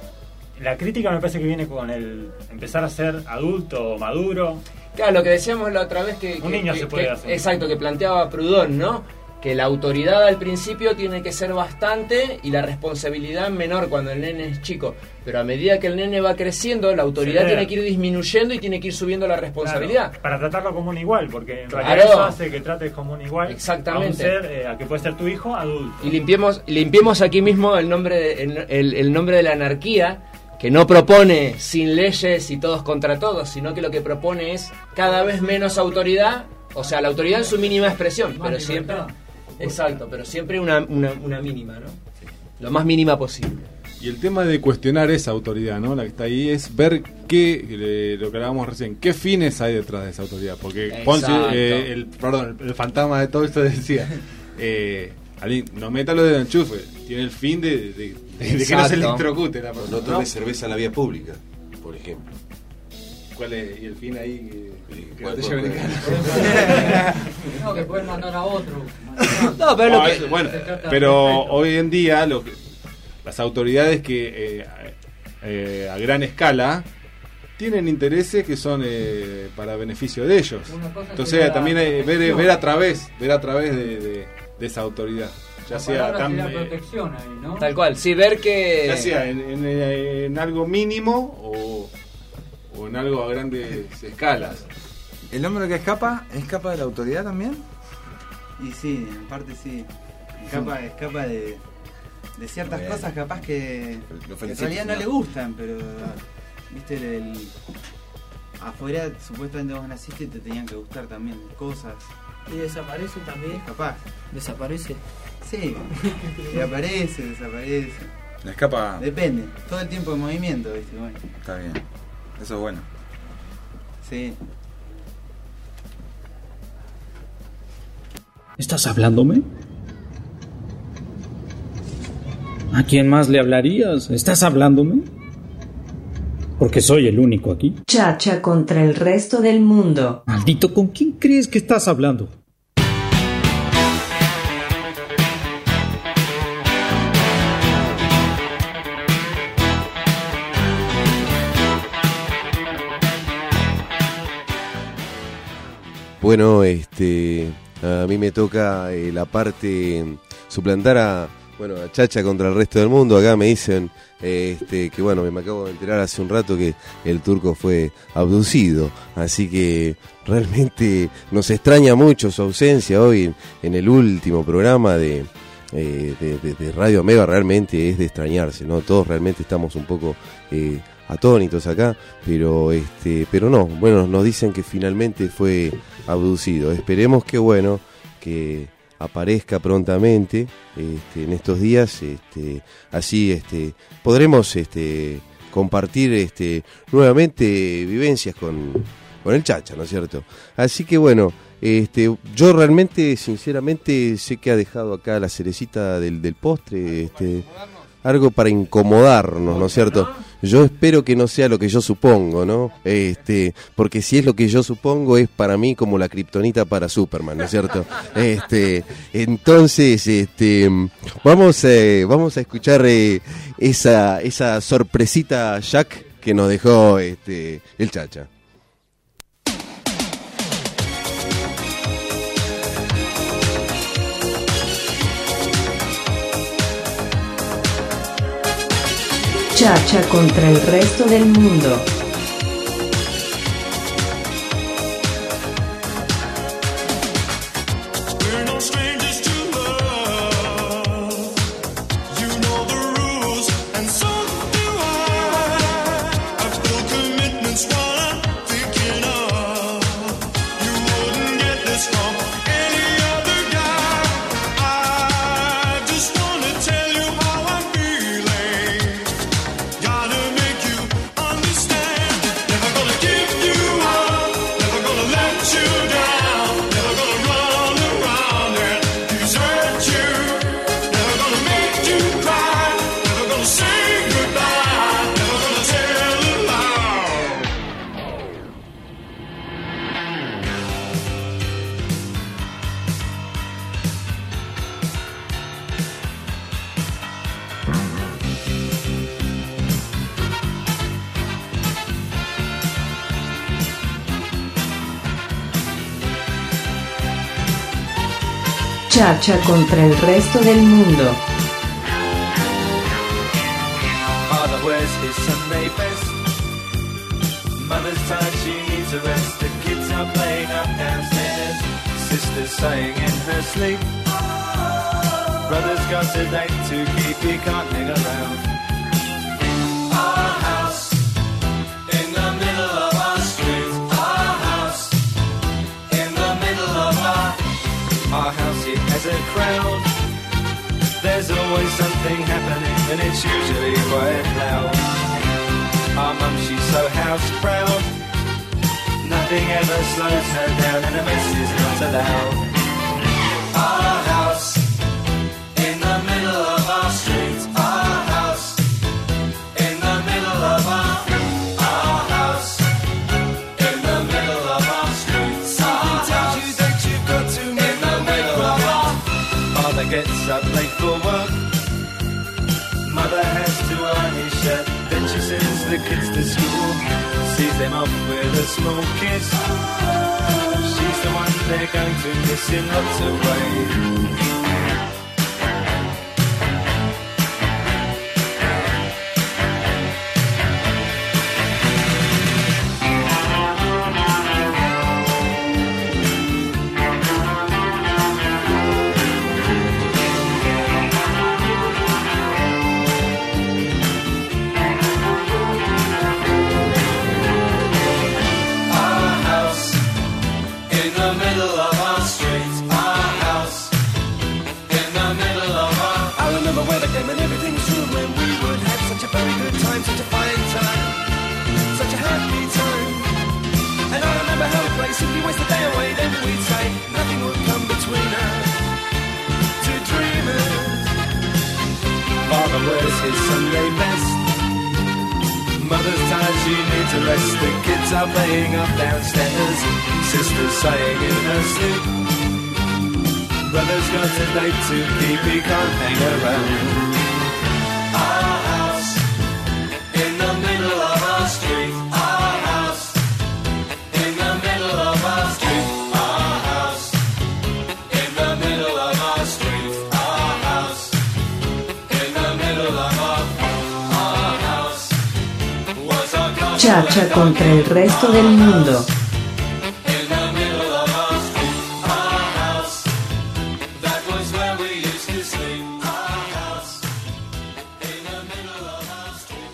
La crítica me parece que viene con el empezar a ser adulto, maduro. Claro, lo que decíamos la otra vez que... Un que- niño que- se puede que- hacer. Exacto, que planteaba Proudhon, ¿no? Que la autoridad al principio tiene que ser bastante y la responsabilidad menor cuando el nene es chico. Pero a medida que el nene va creciendo, la autoridad Sí. tiene que ir disminuyendo y tiene que ir subiendo la responsabilidad. Claro, para tratarlo como un igual, porque en Claro. realidad eso hace que trates como un igual Exactamente. a un ser eh, a que puede ser tu hijo adulto. Y limpiemos, limpiemos aquí mismo el nombre, de, el, el- el nombre de la anarquía, que no propone sin leyes y todos contra todos, sino que lo que propone es cada vez menos autoridad, o sea, la autoridad en su mínima expresión, pero siempre... Exacto, pero siempre una, una, una mínima, ¿no? Lo más mínima posible. Y el tema de cuestionar esa autoridad, ¿no? La que está ahí es ver qué, eh, lo que hablábamos recién, qué fines hay detrás de esa autoridad. Porque Exacto. Ponzi, eh, el, perdón, el, el fantasma de todo esto decía, eh, Ali, no meta lo del enchufe, tiene el fin de, de, de- de que no se electrocute la persona. No tome cerveza en la vía pública, por ejemplo. ¿Cuál es? ¿Y el fin ahí? Que, que ¿cuál- no te cuál- lleven en cuál- cara? No, que pueden mandar a otro. No, pero lo No, que- eso, bueno, se trata pero de respeto. hoy en día lo que, las autoridades que eh, eh, a gran escala tienen intereses que son eh, para beneficio de ellos. Una cosa Entonces sería también hay, ver, protección. ver a través, ver a través de, de- de esa autoridad. Ya La sea palabra tan, sería eh, protección ahí, ¿no? Tal cual, sí, ver que... ya sea en, en, eh, en algo mínimo o, o en algo a grandes escalas. ¿El hombre que escapa escapa de la autoridad también? Y sí, en parte sí. Escapa, escapa de, de ciertas Bien. cosas capaz que, Lo que en felicito, realidad no ¿no? le gustan, pero viste el, el- afuera supuestamente vos naciste y te tenían que gustar también cosas. Y desaparece también. Capaz. Desaparece. Sí. Y aparece, desaparece. Le escapa. Depende. Todo el tiempo de movimiento, viste, bueno. Está bien. Eso es bueno. Sí. ¿Estás hablándome? ¿A quién más le hablarías? ¿Estás hablándome? Porque soy el único aquí. Chacha contra el resto del mundo. Maldito, ¿con quién crees que estás hablando? Bueno, este, a mí me toca eh, la parte suplantar a, bueno, a Chacha contra el resto del mundo. Acá me dicen eh, este, que bueno, me acabo de enterar hace un rato que el turco fue abducido, así que realmente nos extraña mucho su ausencia hoy en, en el último programa de, eh, de, de- de Radio Omega. Realmente es de extrañarse, ¿no? Todos realmente estamos un poco eh, atónitos acá, pero este, pero no, bueno, nos dicen que finalmente fue abducido. Esperemos que bueno, que aparezca prontamente este, en estos días, este, así este, podremos este, compartir este, nuevamente vivencias con, con el Chacha, ¿no es cierto? Así que bueno, este, yo realmente, sinceramente, sé que ha dejado acá la cerecita del, del postre, este, algo para incomodarnos, ¿no es cierto? Yo espero que no sea lo que yo supongo, ¿no? Este, porque si es lo que yo supongo es para mí como la kriptonita para Superman, ¿no es cierto? Este, entonces, este, vamos, eh, vamos a escuchar eh, esa, esa sorpresita Jack que nos dejó este, el Chacha. Chacha contra el resto del mundo. Chacha contra el resto del mundo. Father wears his Sunday best. Mother's tired, she needs a rest. The kids are playing up downstairs. Sister's sighing in her sleep. Brother's got a date to keep, he can't hang around. Our house in the middle of our street. Our house in the middle of our Our house, it has a crowd. There's always something happening and it's usually quite loud. Our mum, she's so house proud. Nothing ever slows her down and a mess is not allowed. Our house in the middle of our street. Our house in the middle of our Our house in the middle of our street. Something tells you that you've got to in the middle of our Father gets up late for work. Mother has to iron his shirt. Then she sends the kids to school. Sees them off with a small kiss. She's the one they're going to miss in lots of ways. Simply waste the day away, then we'd say nothing would come between us. Two dreamers. Father wears his Sunday best. Mother's tired, she needs a rest. The kids are playing up downstairs. Sister's sighing in her sleep. Brother's got a date to keep, he can't hang around. Our house in the middle of our street. Our house in the middle of our street. Our house in the middle of our street. Our house in the middle of our Our house was our country. Chacha contra el resto del mundo. In the middle of our street. Our house, that was where we used to sleep. Our house in the middle of our street.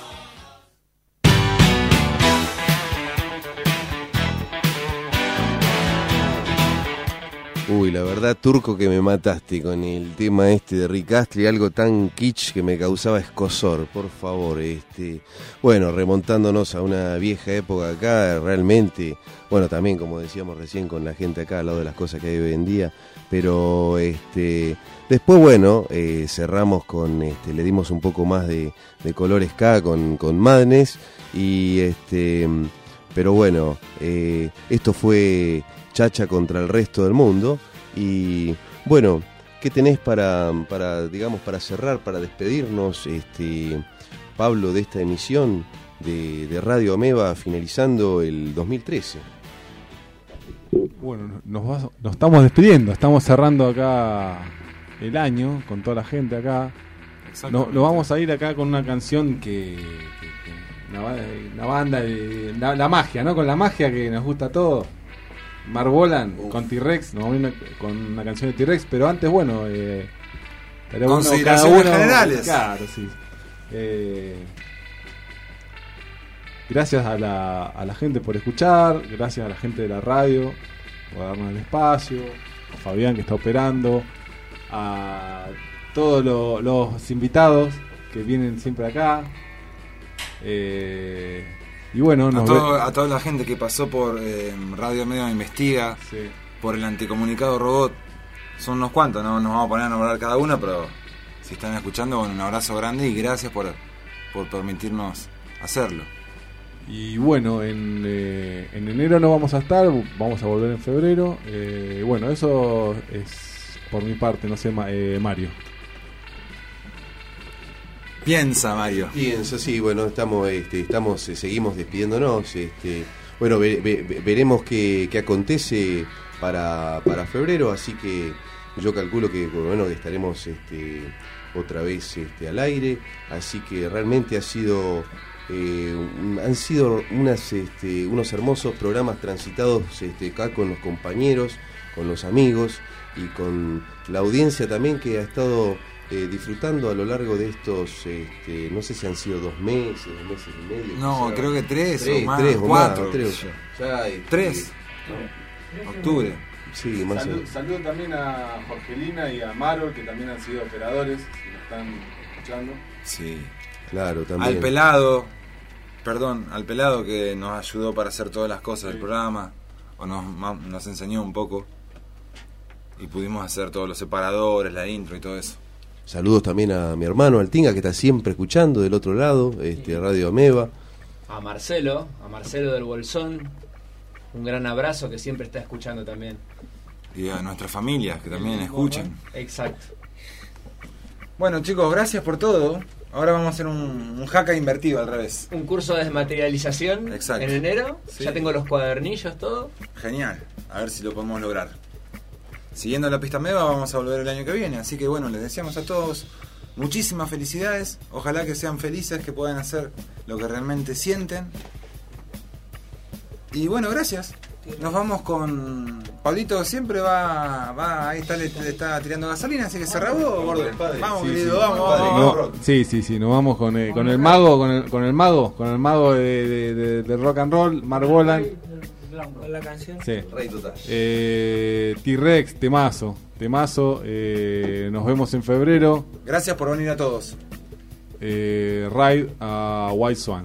Uy, la verdad, Turco, que me mataste con el tema este de Rick Astley, algo tan kitsch que me causaba escozor, por favor. este Bueno, remontándonos a una vieja época acá, realmente, bueno, también como decíamos recién con la gente acá, al lado de las cosas que hay hoy en día, pero este después, bueno, eh, cerramos con, este le dimos un poco más de, de color ska con, con Madness, y este pero bueno, eh, esto fue Chacha contra el resto del mundo. Y bueno, ¿qué tenés para, para digamos, para cerrar, para despedirnos, este Pablo, de esta emisión de, de Radio Ameba finalizando el dos mil trece? Bueno, nos, va, nos estamos despidiendo, estamos cerrando acá el año con toda la gente acá. Nos, nos vamos a ir acá con una canción que, que, que una, una banda de la, la magia, ¿no? Con la magia que nos gusta a todos. Marbolan uh. con T-Rex, nos vamos a ir una, con una canción de T-Rex, pero antes, bueno, eh, consideraciones uno, generales. Claro, sí. Eh, gracias a la, a la gente por escuchar, gracias a la gente de la radio por darnos el espacio, a Fabián que está operando, a todos lo, los invitados que vienen siempre acá. Eh, Y bueno, a, todo, a toda la gente que pasó por eh, Radio Medio Investiga, sí, por el Anticomunicado Robot, son unos cuantos, no nos vamos a poner a nombrar cada uno, pero si están escuchando, bueno, un abrazo grande y gracias por, por permitirnos hacerlo. Y bueno, en, eh, en enero no vamos a estar, vamos a volver en febrero. Eh, bueno, eso es por mi parte, no sé, eh, Mario. Piensa, Mario. Piensa, sí, bueno, estamos, este, estamos, eh, seguimos despidiéndonos. Este, bueno, ve, ve, veremos qué, qué acontece para, para febrero, así que yo calculo que bueno, estaremos este, otra vez este, al aire, así que realmente ha sido eh, un, han sido unas, este, unos hermosos programas transitados este, acá con los compañeros, con los amigos y con la audiencia también que ha estado eh, disfrutando a lo largo de estos, este, no sé si han sido dos meses, dos meses y medio. No, quizá. creo que tres, tres o más, tres o cuatro. Más, tres, ya, este, tres. Octubre. Sí, más o Salud, menos. saludo también a Jorgelina y a Marol, que también han sido operadores, si nos están escuchando. Sí. Claro, también. Al pelado, perdón, al pelado que nos ayudó para hacer todas las cosas del programa, o nos, nos enseñó un poco, y pudimos hacer todos los separadores, la intro y todo eso. Saludos también a mi hermano Altinga, que está siempre escuchando del otro lado, este, Radio Ameba. A Marcelo, a Marcelo del Bolsón, un gran abrazo que siempre está escuchando también. Y a nuestras familias que también escuchan. Exacto. Bueno, chicos, gracias por todo. Ahora vamos a hacer un, un jaca invertido al revés. Un curso de desmaterialización. Exacto. En enero. Sí. Ya tengo los cuadernillos, todo. Genial, a ver si lo podemos lograr. Siguiendo la pista Meva, vamos a volver el año que viene. Así que bueno, les deseamos a todos muchísimas felicidades. Ojalá que sean felices, que puedan hacer lo que realmente sienten. Y bueno, gracias. Nos vamos con... Pablito siempre va... va ahí está, le, le está tirando gasolina, así que se rabó, gordo. Vamos, Sí, querido, sí, vamos, padre. vamos, No, vamos. sí, sí, sí, nos vamos con el, con el mago, con el, con el mago, con el mago de, de, de, de rock and roll, Mark Bolan. La canción. Sí. Rey total. Eh, T-Rex, temazo, temazo. Eh, nos vemos en febrero. Gracias por venir a todos. Eh, Ride a White Swan.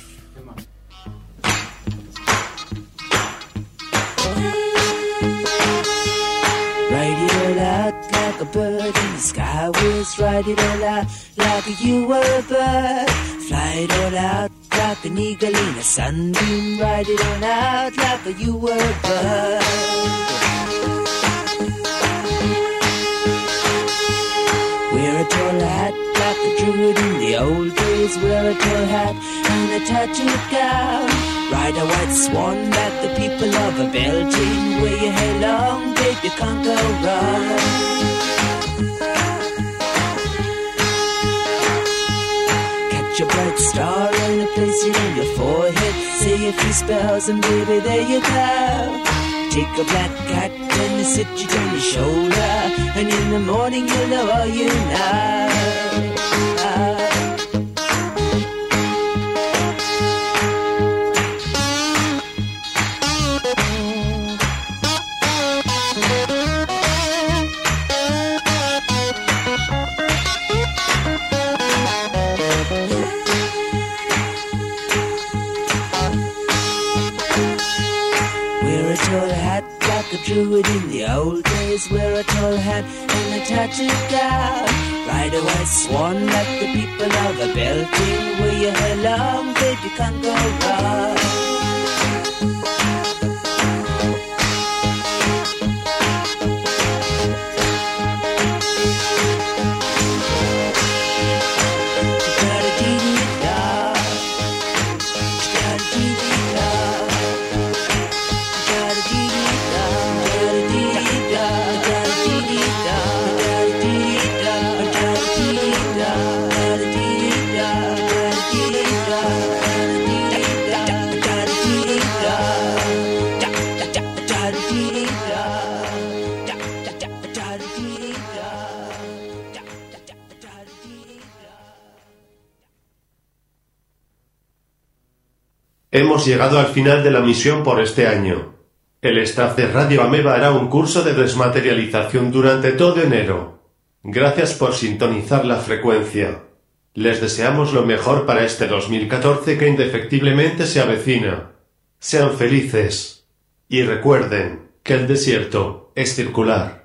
Ride it all out like a bird in the sky was. Ride it all out like you were a bird. Fly it all out like an eagle in a sunbeam. Ride it all out like you were a bird. Wear a tall hat like a druid in the old days. Wear a tall hat and a tattooed gown. Ride a white swan like the people of a Belgium. Wear your hair long, babe, you can't go wrong. Catch a bright star and place it on your forehead. Say a few spells and baby, there you go. Take a black cat and sit it on your shoulder. And in the morning you'll know all you know. Druid in the old days. Wear a tall hat and a tattooed gown. Ride a white swan like the people of a belting. Wear your hair long, babe, you can't go wrong. Hemos llegado al final de la misión por este año. El staff de Radio Ameba hará un curso de desmaterialización durante todo enero. Gracias por sintonizar la frecuencia. Les deseamos lo mejor para este dos mil catorce que indefectiblemente se avecina. Sean felices. Y recuerden que el desierto es circular.